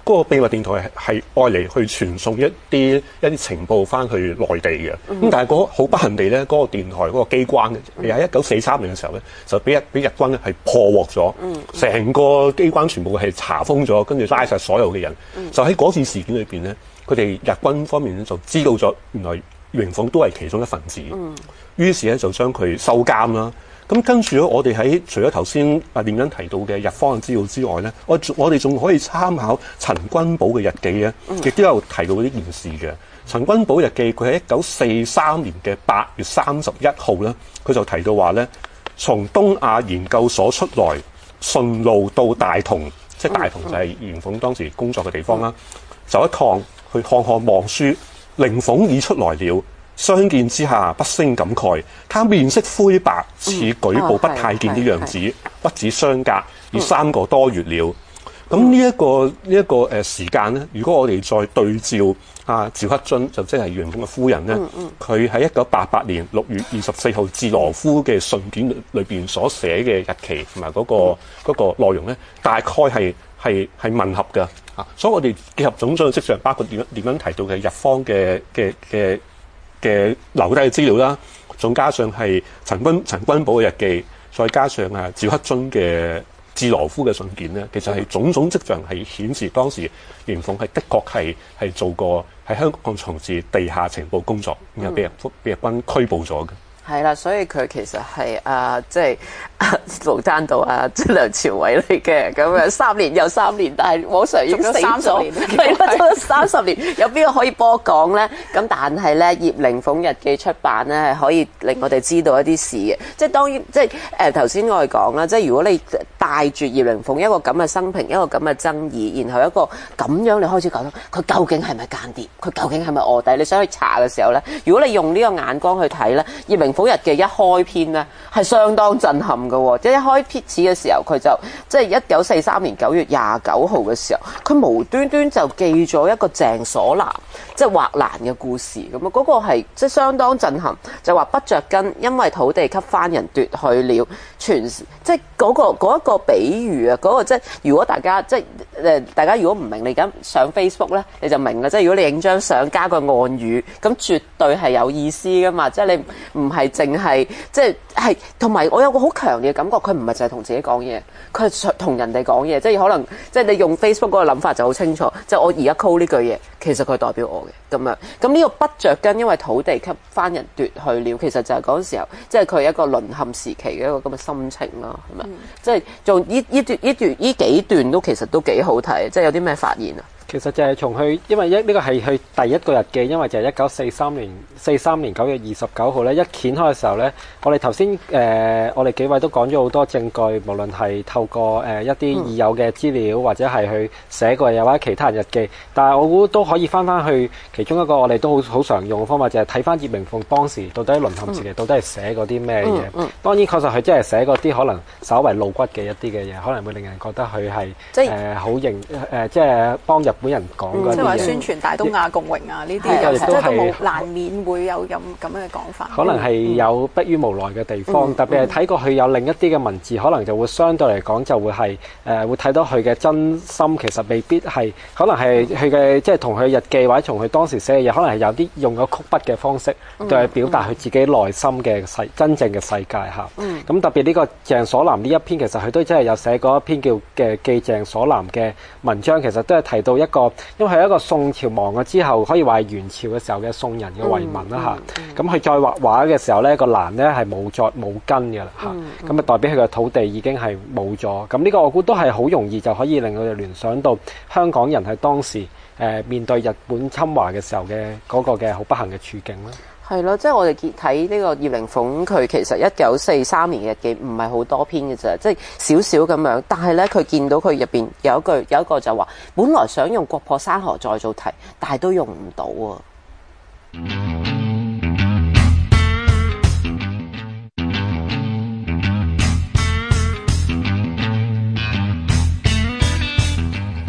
Speaker 2: 嗰個秘密電台係愛嚟去傳送一啲一啲情報翻去內地嘅。咁、嗯、但係嗰好不幸地咧，嗰、嗰個電台嗰個機關喺一九四三年嘅時候咧，就俾日俾日軍咧係破獲咗，成、嗯、個機關全部係查封咗，跟住拉晒所有嘅人。嗯、就喺嗰次事件裏邊咧，佢哋日軍方面咧就知道咗原來葉靈鳳都係其中一份子，嗯、於是咧就將佢收監啦。咁跟住咧，我哋喺除咗頭先啊念欣提到嘅日方嘅資料之外咧，我我哋仲可以參考陳君寶嘅日記咧，亦都有提到呢件事嘅。陳君寶日記佢喺一九四三年嘅八月三十一號咧，佢就提到話咧，從東亞研究所出來，順路到大同，即係大同就係葉靈鳳當時工作嘅地方啦，走一趟去看看望書，靈鳳已出來了。相見之下，不勝感慨。他面色灰白，似舉步不太見的樣子，嗯哦、不止相隔已三個多月了。咁呢一個呢一、這個誒、呃、時間咧，如果我哋再對照啊趙克臻，就即係葉靈鳳嘅夫人咧，佢喺一九八八年六月二十四號致羅夫嘅信件裏邊所寫嘅日期同埋嗰個嗰、那個內容咧，大概係係係吻合嘅啊。所以我哋結合種種嘅跡象，包括點點樣提到嘅日方嘅嘅嘅嘅留低嘅資料啦，仲加上係陳君陳君寶嘅日記，再加上啊趙克臻嘅致羅夫嘅信件咧，其實係種種跡象係顯示當時葉靈鳳係的確係係做過喺香港從事地下情報工作，然後俾人俾日軍拘捕咗嘅。
Speaker 1: 係啦，所以佢其實係啊，即係盧丹道啊，梁朝偉嚟嘅，咁樣三年又三年，但係網上已經死咗三十年，係啦，做咗三十年，有邊個可以幫我講咧？咁但係咧，葉靈鳳日記出版咧係可以令我哋知道一啲事嘅，即係當然，即係誒頭先我哋講啦，即係如果你帶住葉靈鳳一個咁嘅生平，一個咁嘅爭議，然後一個咁樣你開始講佢究竟係咪間諜？佢究竟係咪臥底？你想去查嘅時候咧，如果你用呢個眼光去睇咧，葉靈鳳日記一開篇咧係相當震撼嘅喎，即係一開篇始嘅時候佢就即係一九四三年九月廿九號嘅時候，佢無端端就記咗一個鄭所南即係畫欄嘅故事咁啊，嗰個係即係相當震撼，就話不着根，因為土地給番人奪去了，全即係嗰個嗰一個比喻啊，嗰個即係如果大家即係誒大家如果唔明，你而家上 Facebook 咧你就明啦，即係如果你影張相加個暗語，咁絕對係有意思噶嘛，即係你唔係淨係即係係同埋我有個好強烈嘅感覺，佢唔係淨係同自己講嘢，佢係同人哋講嘢，即係可能即係你用 Facebook 嗰個諗法就好清楚，即係我而家 call 呢句嘢，其實佢代表我嘅咁樣。咁呢個不着根，因為土地給番人奪去了，其實就係嗰陣時候，即係佢一個淪陷時期嘅一個咁嘅心情咯，係咪？嗯、即係做呢呢段呢段呢幾段都其實都幾好睇，即係有啲咩發現啊？
Speaker 4: 其實就係從佢，因為一呢個係佢第一個日記，因為就係一九四三年四三年九月二十九號咧，一掀開嘅時候咧，我哋頭先誒我哋幾位都講咗好多證據，無論係透過誒、呃、一啲已有嘅資料，或者係佢寫過又或者其他人日記，但係我估都可以翻翻去其中一個我哋都好好常用嘅方法，就係睇翻葉靈鳳當時到底淪陷時期、嗯、到底係寫過啲咩嘢。嗯嗯、當然確實佢真係寫過啲可能稍為露骨嘅一啲嘅嘢，可能會令人覺得佢係誒好認誒，即係幫日本人講嗰啲嘢，
Speaker 3: 即係話宣傳大東亞共榮啊！呢啲又即係都冇難免會有咁咁嘅講法。
Speaker 4: 可能係有迫於無奈嘅地方，嗯、特別係睇過佢有另一啲嘅文字，可能就會相對嚟講就會係誒、呃、會睇到佢嘅真心，其實未必係可能係佢嘅即係同佢日記或者從佢當時寫嘅嘢，可能係有啲用咗曲筆嘅方式，對佢表達佢自己內心嘅世真正嘅世界嚇。咁、嗯、特別呢個鄭所南呢一篇，其實佢都真係有寫過一篇叫嘅記鄭所南嘅文章，其實都係提到一個。因為係一個宋朝亡咗之後，可以話係元朝嘅時候嘅宋人嘅遺文啦嚇。咁佢再畫畫嘅時候咧，個欄咧係冇再冇根嘅啦嚇。咁啊代表佢嘅土地已經係冇咗。咁呢個我估都係好容易就可以令佢哋聯想到香港人喺當時誒、呃、面對日本侵華嘅時候嘅嗰個嘅好不幸嘅處境啦。
Speaker 1: 係咯，即係我哋睇呢個葉靈鳳，佢其實一九四三年嘅日記唔係好多篇嘅啫，即係少少咁樣。但係咧，佢見到佢入邊有一句有一個就話，本來想用國破山河再做題，但係都用唔到啊。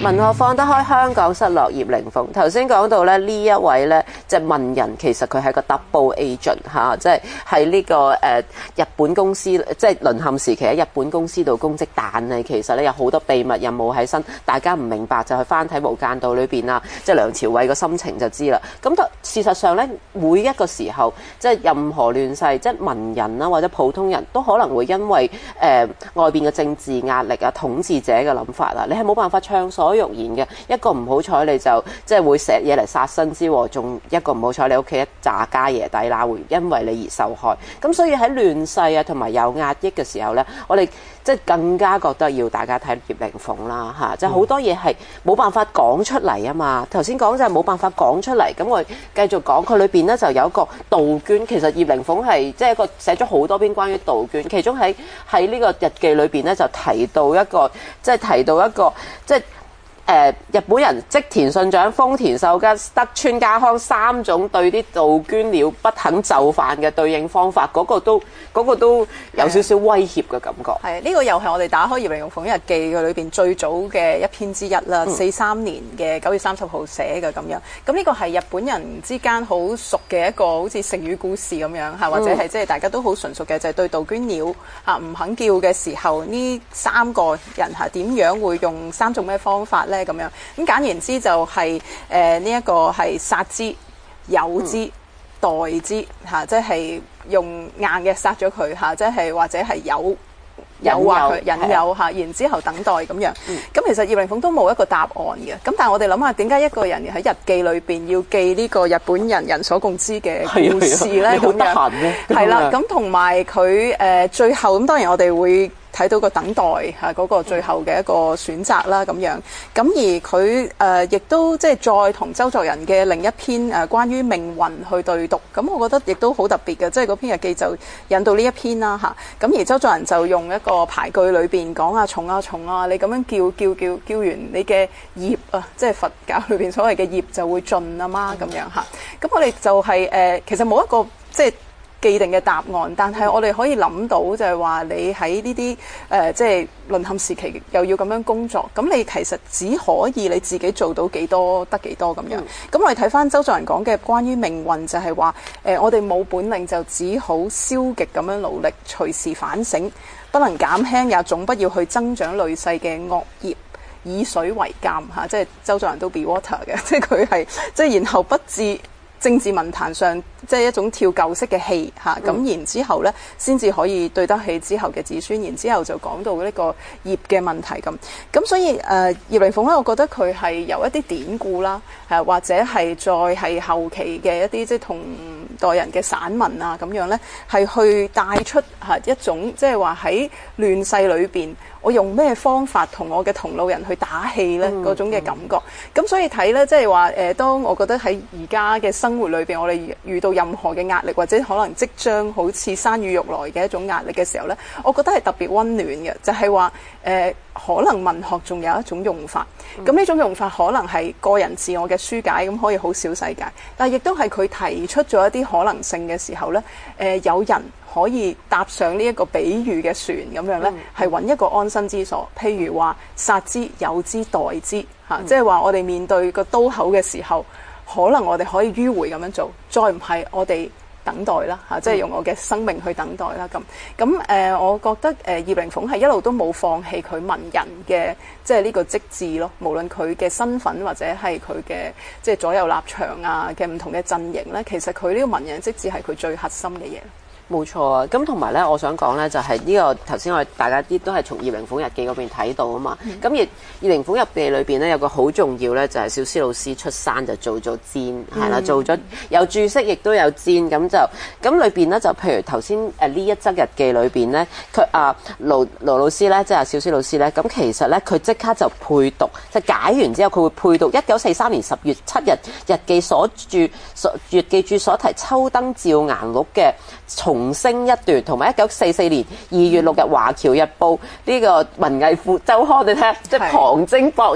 Speaker 1: 文學放得開，香港失落葉靈鳳。頭先講到咧呢一位咧，即係文人，其實佢係個 double agent 嚇，即係喺呢個誒、呃、日本公司，即係淪陷時期喺日本公司度公職，但係其實咧有好多秘密任務喺身，大家唔明白就去翻睇《無間道》裏邊啊，即係梁朝偉個心情就知啦。咁事實上咧，每一個時候即係任何亂世，即係文人啦或者普通人都可能會因為誒、呃、外邊嘅政治壓力啊、統治者嘅諗法啊，你係冇辦法暢所欲言嘅。一個唔好彩你就即係會寫嘢嚟殺身之禍，仲一個唔好彩你屋企一紮家爺弟乸會因為你而受害。咁所以喺亂世啊同埋有壓抑嘅時候咧，我哋即係更加覺得要大家睇葉靈鳳啦嚇，即係好多嘢係冇辦法講出嚟啊嘛。頭先講就係冇辦法講出嚟，咁我繼續講佢裏邊咧就有一個杜鵑。其實葉靈鳳係即係一個寫咗好多篇關於杜鵑，其中喺喺呢個日記裏邊咧就提到一個即係提到一個即係。誒、呃、日本人織田信長、豐田秀吉、德川家康三種對啲杜鵑鳥不肯就範嘅對應方法，嗰、那個都嗰、那個都有少少威脅嘅感覺。
Speaker 3: 係呢、這個又係我哋打開葉靈鳳日記嘅裏邊最早嘅一篇之一啦，四三、嗯、年嘅九月三十號寫嘅咁樣。咁呢個係日本人之間好熟嘅一個好似成語故事咁樣嚇，或者係即係大家都好純熟嘅，就係、是、對杜鵑鳥嚇唔肯叫嘅時候，呢三個人嚇點樣會用三種咩方法咧？咁樣咁簡言之就係誒呢一個係殺之、誘之、待之嚇，即係用硬嘅殺咗佢嚇，即係或者係誘誘惑佢、引誘嚇，然之後等待咁樣。咁、嗯、其實葉靈鳳都冇一個答案嘅。咁但係我哋諗下，點解一個人喺日記裏邊要記呢個日本人人所共知嘅故事咧？咁樣係啦。咁同埋佢誒最後咁，當然我哋會睇到個等待嚇嗰個最後嘅一個選擇啦咁樣，咁而佢誒亦都即係再同周作人嘅另一篇誒關於命運去對讀，咁我覺得亦都好特別嘅，即係嗰篇日記就引到呢一篇啦嚇，咁而周作人就用一個排句裏邊講啊蟲啊蟲啊，你咁樣叫叫叫叫完你嘅業啊，即係佛教裏邊所謂嘅業就會盡啊嘛咁樣嚇，咁我哋就係誒其實冇一個即係既定嘅答案，但係我哋可以諗到就係話你喺呢啲誒即係淪陷時期又要咁樣工作，咁你其實只可以你自己做到幾多得幾多咁樣。咁、嗯、我哋睇翻周作人講嘅關於命運就係話誒我哋冇本領就只好消極咁樣努力，隨時反省，不能減輕也總不要去增長累世嘅惡業，以水為鑑嚇，即係周作人都 be water 嘅，即係佢係即係然後不至政治文壇上即係一種跳舊式嘅戲嚇，咁、嗯、然之後咧先至可以對得起之後嘅子孫，然之後就講到呢個業嘅問題咁。咁所以誒、呃、葉靈鳳咧，我覺得佢係由一啲典故啦，誒、啊、或者係再係後期嘅一啲即係同代人嘅散文啊咁樣咧，係去帶出嚇一種即係話喺亂世裏邊，我用咩方法同我嘅同路人去打氣咧嗰、嗯、種嘅感覺。咁、嗯、所以睇咧，即係話誒，當我覺得喺而家嘅生活裏邊，我哋遇到任何嘅壓力，或者可能即將好似山雨欲來嘅一種壓力嘅時候咧，我覺得係特別溫暖嘅，就係話誒，可能文學仲有一種用法。咁呢、嗯、種用法可能係個人自我嘅疏解，咁可以好小世界，但係亦都係佢提出咗一啲可能性嘅時候咧，誒、呃、有人可以搭上呢一個比喻嘅船咁樣咧，係揾、嗯、一個安身之所。譬如話殺之、誘之、待之嚇，即係話我哋面對個刀口嘅時候，可能我哋可以迂迴咁樣做，再唔係我哋等待啦嚇，即係用我嘅生命去等待啦咁。咁誒、呃，我覺得誒、呃、葉靈鳳係一路都冇放棄佢文人嘅即係呢個職志咯，無論佢嘅身份或者係佢嘅即係左右立場啊嘅唔同嘅陣營咧，其實佢呢個文人職志係佢最核心嘅嘢。
Speaker 1: 冇錯啊！咁同埋咧，我想講咧，就係呢個頭先我哋大家啲都係從葉靈鳳日記嗰邊睇到啊嘛。咁葉葉靈鳳日記裏邊咧有個好重要咧，就係小思老師出山就做咗煎，係啦、嗯，做咗有注釋，亦都有煎。咁就咁裏邊咧，就譬如頭先誒呢一則日記裏邊咧，佢啊盧盧老師咧，即係小思老師咧，咁其實咧佢即刻就配讀，就解完之後佢會配讀一九四三年十月七日日記所注所月記注所提秋燈照顏錄嘅重升一段，同埋一九四四年二月六日華僑日報呢個文藝副週刊，你睇下，即係旁徵博引，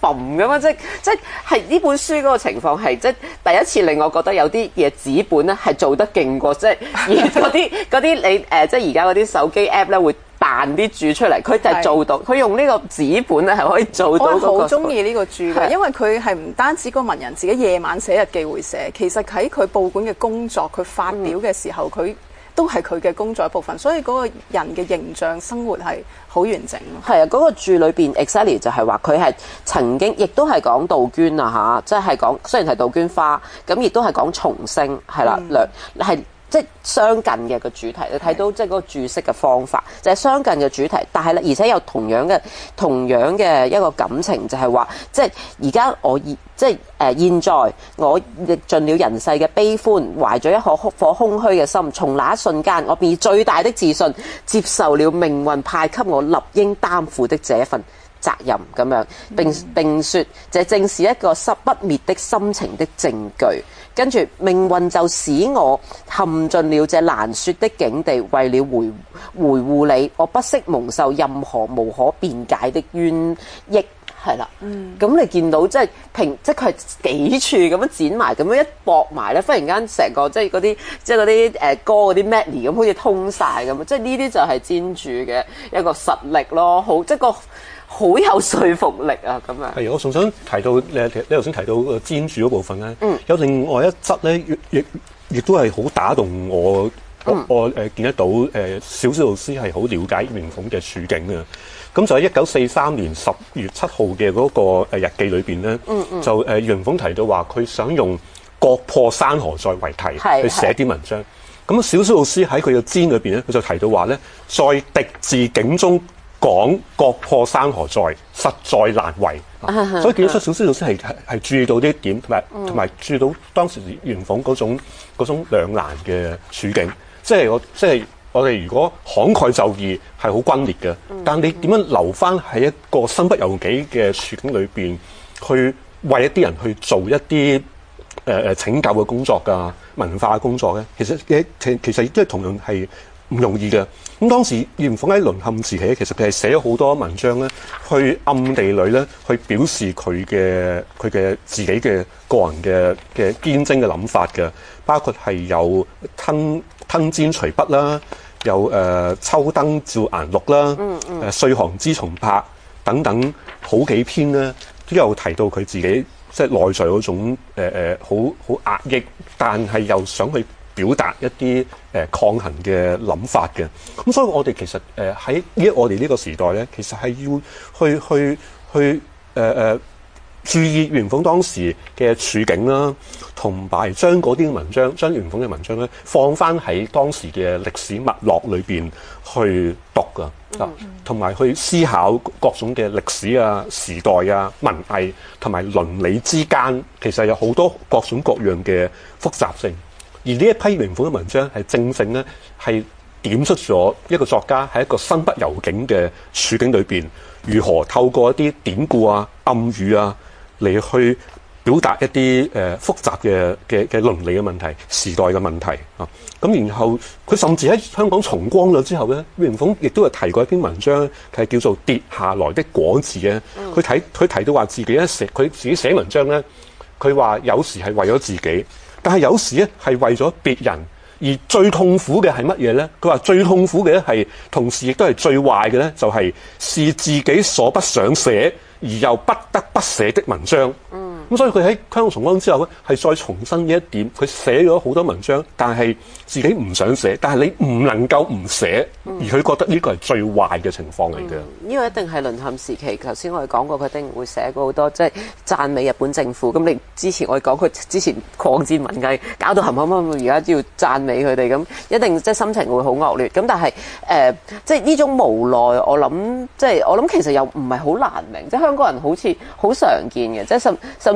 Speaker 1: 嘣咁樣，即即係呢本書嗰個情況係即第一次令我覺得有啲嘢紙本咧係做得勁過，即係而嗰啲嗰啲你誒、呃、即係而家嗰啲手機 app 咧會彈啲注出嚟，佢就係做到，佢用呢個紙本咧係可以做到、嗰個。
Speaker 3: 我好中意呢個注嘅，因為佢係唔單止個文人自己夜晚寫日記會寫，其實喺佢報館嘅工作，佢發表嘅時候佢。嗯都係佢嘅工作一部分，所以嗰個人嘅形象生活係好完整咯。
Speaker 1: 係啊，嗰、嗰個注裏邊 exactly 就係話佢係曾經，亦都係講杜鵑啊嚇，即係講雖然係杜鵑花，咁亦都係講重星係啦，兩係、嗯、即係相近嘅個主題。你睇到即係嗰個注釋嘅方法就係、是、相近嘅主題，但係咧而且有同樣嘅同樣嘅一個感情，就係、是、話即係而家我以。即係誒、呃，現在我歷盡了人世嘅悲歡，懷咗一顆顆空虛嘅心，從那一瞬間，我便以最大的自信接受了命運派給我立應擔負的這份責任咁樣。並並說，這正是一個失不滅的心情的證據。跟住命運就使我陷進了這難說的境地，為了回回護你，我不惜蒙受任何無可辯解的冤益。係啦，咁、嗯、你見到即係平，即係佢係幾處咁樣剪埋，咁樣一駁埋咧，忽然間成個即係嗰啲即係嗰啲誒歌嗰啲 medley 咁，好似通晒咁，即係呢啲就係煎注嘅一個實力咯，好即係個好有說服力啊咁樣。係，
Speaker 2: 我仲想提到你你頭先提到煎注嗰部分咧、嗯，有另外一則咧，亦亦亦都係好打動我，嗯、我誒、呃、見得到誒、呃、小小老師係好了解葉靈鳳嘅處境啊。咁就喺一九四三年十月七號嘅嗰個日記裏邊咧、嗯嗯，就誒葉靈鳳提到話佢想用國破山河在為題去寫啲文章。咁小小老師喺佢嘅煎裏邊咧，佢就提到話咧，在敵自境中講國破山河在，實在難為。啊、所以見得出小小老師係係係注意到呢一點，同埋同埋注意到當時葉靈鳳嗰種嗰種兩難嘅處境。即係我即係。我哋如果慷慨就義係好轟烈嘅，但你點樣留翻喺一個身不由己嘅處境裏邊，去為一啲人去做一啲誒誒拯救嘅工作啊、文化嘅工作咧？其實嘅其其實亦都係同樣係唔容易嘅。咁當時葉靈鳳喺淪陷時期，其實佢係寫咗好多文章咧，去暗地裏咧去表示佢嘅佢嘅自己嘅個人嘅嘅堅貞嘅諗法嘅，包括係有吞吞氈隨筆啦。有誒、呃、秋燈照顏錄啦，誒、嗯嗯呃、歲寒知松柏等等好幾篇咧，都有提到佢自己即係內在嗰種誒誒好好壓抑，但係又想去表達一啲誒、呃、抗衡嘅諗法嘅。咁所以我哋其實誒喺呢我哋呢個時代咧，其實係要去去去誒誒。呃呃注意葉靈鳳當時嘅處境啦，同埋將嗰啲文章，將葉靈鳳嘅文章咧放翻喺當時嘅歷史脈絡裏邊去讀噶，啊、嗯，同埋去思考各種嘅歷史啊、時代啊、文藝同埋倫理之間，其實有好多各種各樣嘅複雜性。而呢一批葉靈鳳嘅文章係正正咧係點出咗一個作家喺一個身不由己嘅處境裏邊，如何透過一啲典故啊、暗語啊，嚟去表達一啲誒、呃、複雜嘅嘅嘅倫理嘅問題、時代嘅問題啊。咁然後佢甚至喺香港重光咗之後咧，葉靈鳳亦都係提過一篇文章，係叫做《跌下來的果子》嘅。佢睇佢提到話自己咧寫佢自己寫文章咧，佢話有時係為咗自己，但係有時咧係為咗別人。而最痛苦嘅係乜嘢咧？佢話最痛苦嘅咧係，同時亦都係最壞嘅咧，就係、是、是自己所不想寫而又不得不寫的文章。嗯，咁所以佢喺香港重光之後咧，係再重申呢一點。佢寫咗好多文章，但係自己唔想寫，但係你唔能夠唔寫，而佢覺得呢個係最壞嘅情況嚟嘅。呢、
Speaker 1: 嗯這個一定係淪陷時期。頭先我哋講過，佢一定會寫過好多即係讚美日本政府。咁你之前我哋講佢之前擴戰文藝，搞到冚冚冚，而家要讚美佢哋，咁一定即係心情會好惡劣。咁但係誒、呃，即係呢種無奈，我諗即係我諗其實又唔係好難明。即係香港人好似好常見嘅，即係甚甚至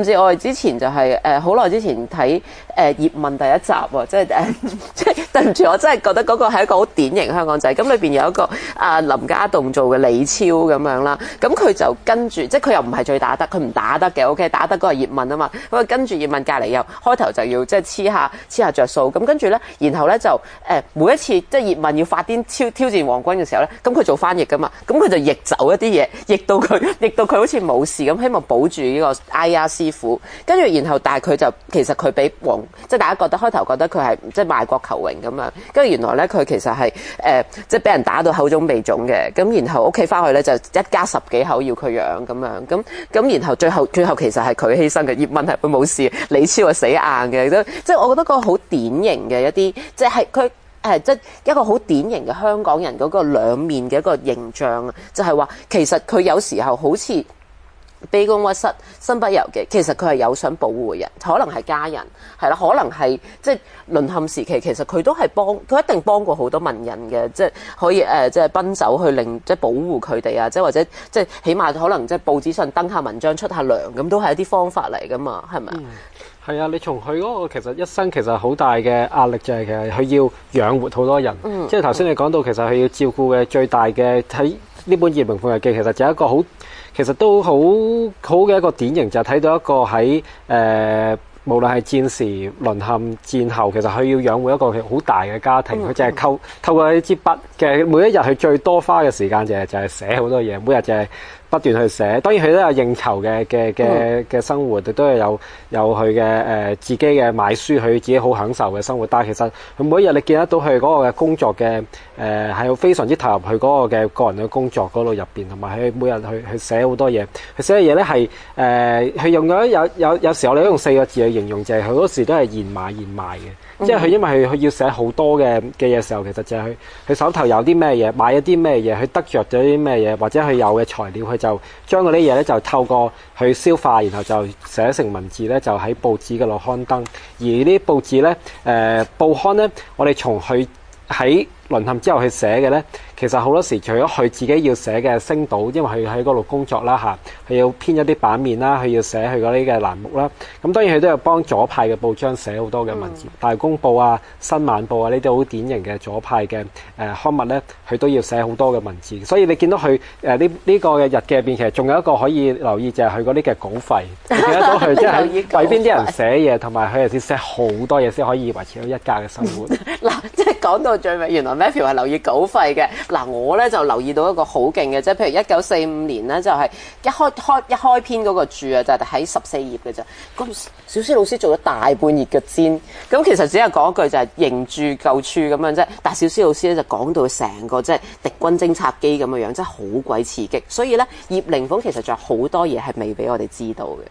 Speaker 1: 至我哋之前就係誒好耐之前睇誒葉問第一集喎，即係誒即係對唔住，我真係覺得嗰個係一個好典型香港仔。咁裏邊有一個啊林家棟做嘅李超咁樣啦，咁佢就跟住，即係佢又唔係最打得，佢唔打得嘅 ，OK， 打得嗰個葉問啊嘛，咁啊跟住葉問隔離又開頭就要即係黐下黐下著數，咁跟住咧，然後咧就誒、呃、每一次即係葉問要發癲挑挑戰皇軍嘅時候咧，咁佢做翻譯噶嘛，咁佢就譯走一啲嘢，譯到佢譯到佢好似冇事咁，希望保住呢個哎呀師傅，跟住然後但係佢就其實佢俾皇即係大家覺得開頭覺得佢係即係賣國求榮咁樣，跟住原來咧佢其實係誒、呃、即係俾人打到口腫鼻腫嘅，咁然後屋企翻去咧就一家十幾口要佢養咁樣，咁咁然後最後最後其實係佢犧牲嘅，葉問係會冇事，李超係死硬嘅，即係我覺得嗰個好典型嘅一啲即係佢。誒即係一個好典型嘅香港人嗰個兩面嘅一個形象啊，就係話其實佢有時候好似卑躬屈膝、身不由己，其實佢係有想保護嘅人，可能係家人，係啦，可能係即係淪陷時期，其實佢都係幫，佢一定幫過好多文人嘅，即係可以誒，即係奔走去令即係保護佢哋啊，即係或者即係起碼可能即係報紙上登下文章、出下糧咁，都係一啲方法嚟噶嘛，係咪啊？
Speaker 4: 係啊，你從佢嗰個其實一生其實好大嘅壓力就係其實佢要養活好多人，嗯、即係頭先你講到其實佢要照顧嘅最大嘅喺呢本《葉靈鳳日記》，其實就係一個好其實都好好嘅一個典型，就係睇到一個喺誒、呃、無論係戰時淪陷戰後，其實佢要養活一個好大嘅家庭，佢、嗯、就係透透過呢支筆嘅每一日佢最多花嘅時間就係就係寫好多嘢，每日就係不斷去寫，當然佢都有應酬嘅嘅嘅嘅生活，亦都係有有佢嘅誒自己嘅買書，佢自己好享受嘅生活。但係其實佢每一日你見得到佢嗰個嘅工作嘅誒係非常之投入佢嗰個嘅個人嘅工作嗰度入邊，同埋佢每日去去寫好多嘢。佢寫嘅嘢咧係誒佢用咗有有有時候我哋都用四個字去形容，就係佢好多時都係現買現賣嘅。即係佢因為佢佢要寫好多嘅嘅嘢時候，其實就係佢佢手頭有啲咩嘢，買一啲咩嘢，佢得着咗啲咩嘢，或者佢有嘅材料，佢就將嗰啲嘢咧就透過去消化，然後就寫成文字咧，就喺報紙嗰度刊登。而呢啲報紙咧，誒、呃、報刊咧，我哋從佢喺淪陷之後去寫嘅咧，其實好多時除咗佢自己要寫嘅星島，因為佢喺嗰度工作啦嚇，佢要編一啲版面啦，佢要寫佢嗰啲嘅欄目啦。咁當然佢都有幫左派嘅報章寫好多嘅文字，嗯、大公報啊、新晚報啊呢啲好典型嘅左派嘅誒刊物咧，佢都要寫好多嘅文字。所以你見到佢誒呢呢個嘅日記入邊，其實仲有一個可以留意就係佢嗰啲嘅稿費，你見得到佢即係為邊啲人寫嘢，同埋佢係要寫好多嘢先可以維持到一家嘅生活。
Speaker 1: 嗱，即係講到最尾，原來 Matthew 係留意稿費嘅。嗱，我咧就留意到一個好勁嘅，即係譬如一九四五年咧，就係一開開一開篇嗰個注啊，就係喺十四頁嘅啫。咁小思老師做咗大半頁嘅煎，咁其實只係講一句就係認住舊處咁樣啫。但係小思老師咧就講到成個即係敵軍偵察機咁嘅樣，真係好鬼刺激。所以咧，葉靈鳳其實仲有好多嘢係未俾我哋知道嘅。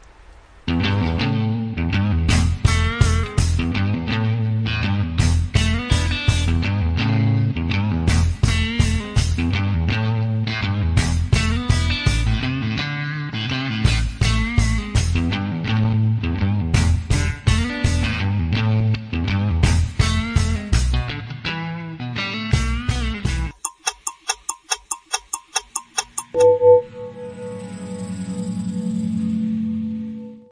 Speaker 5: you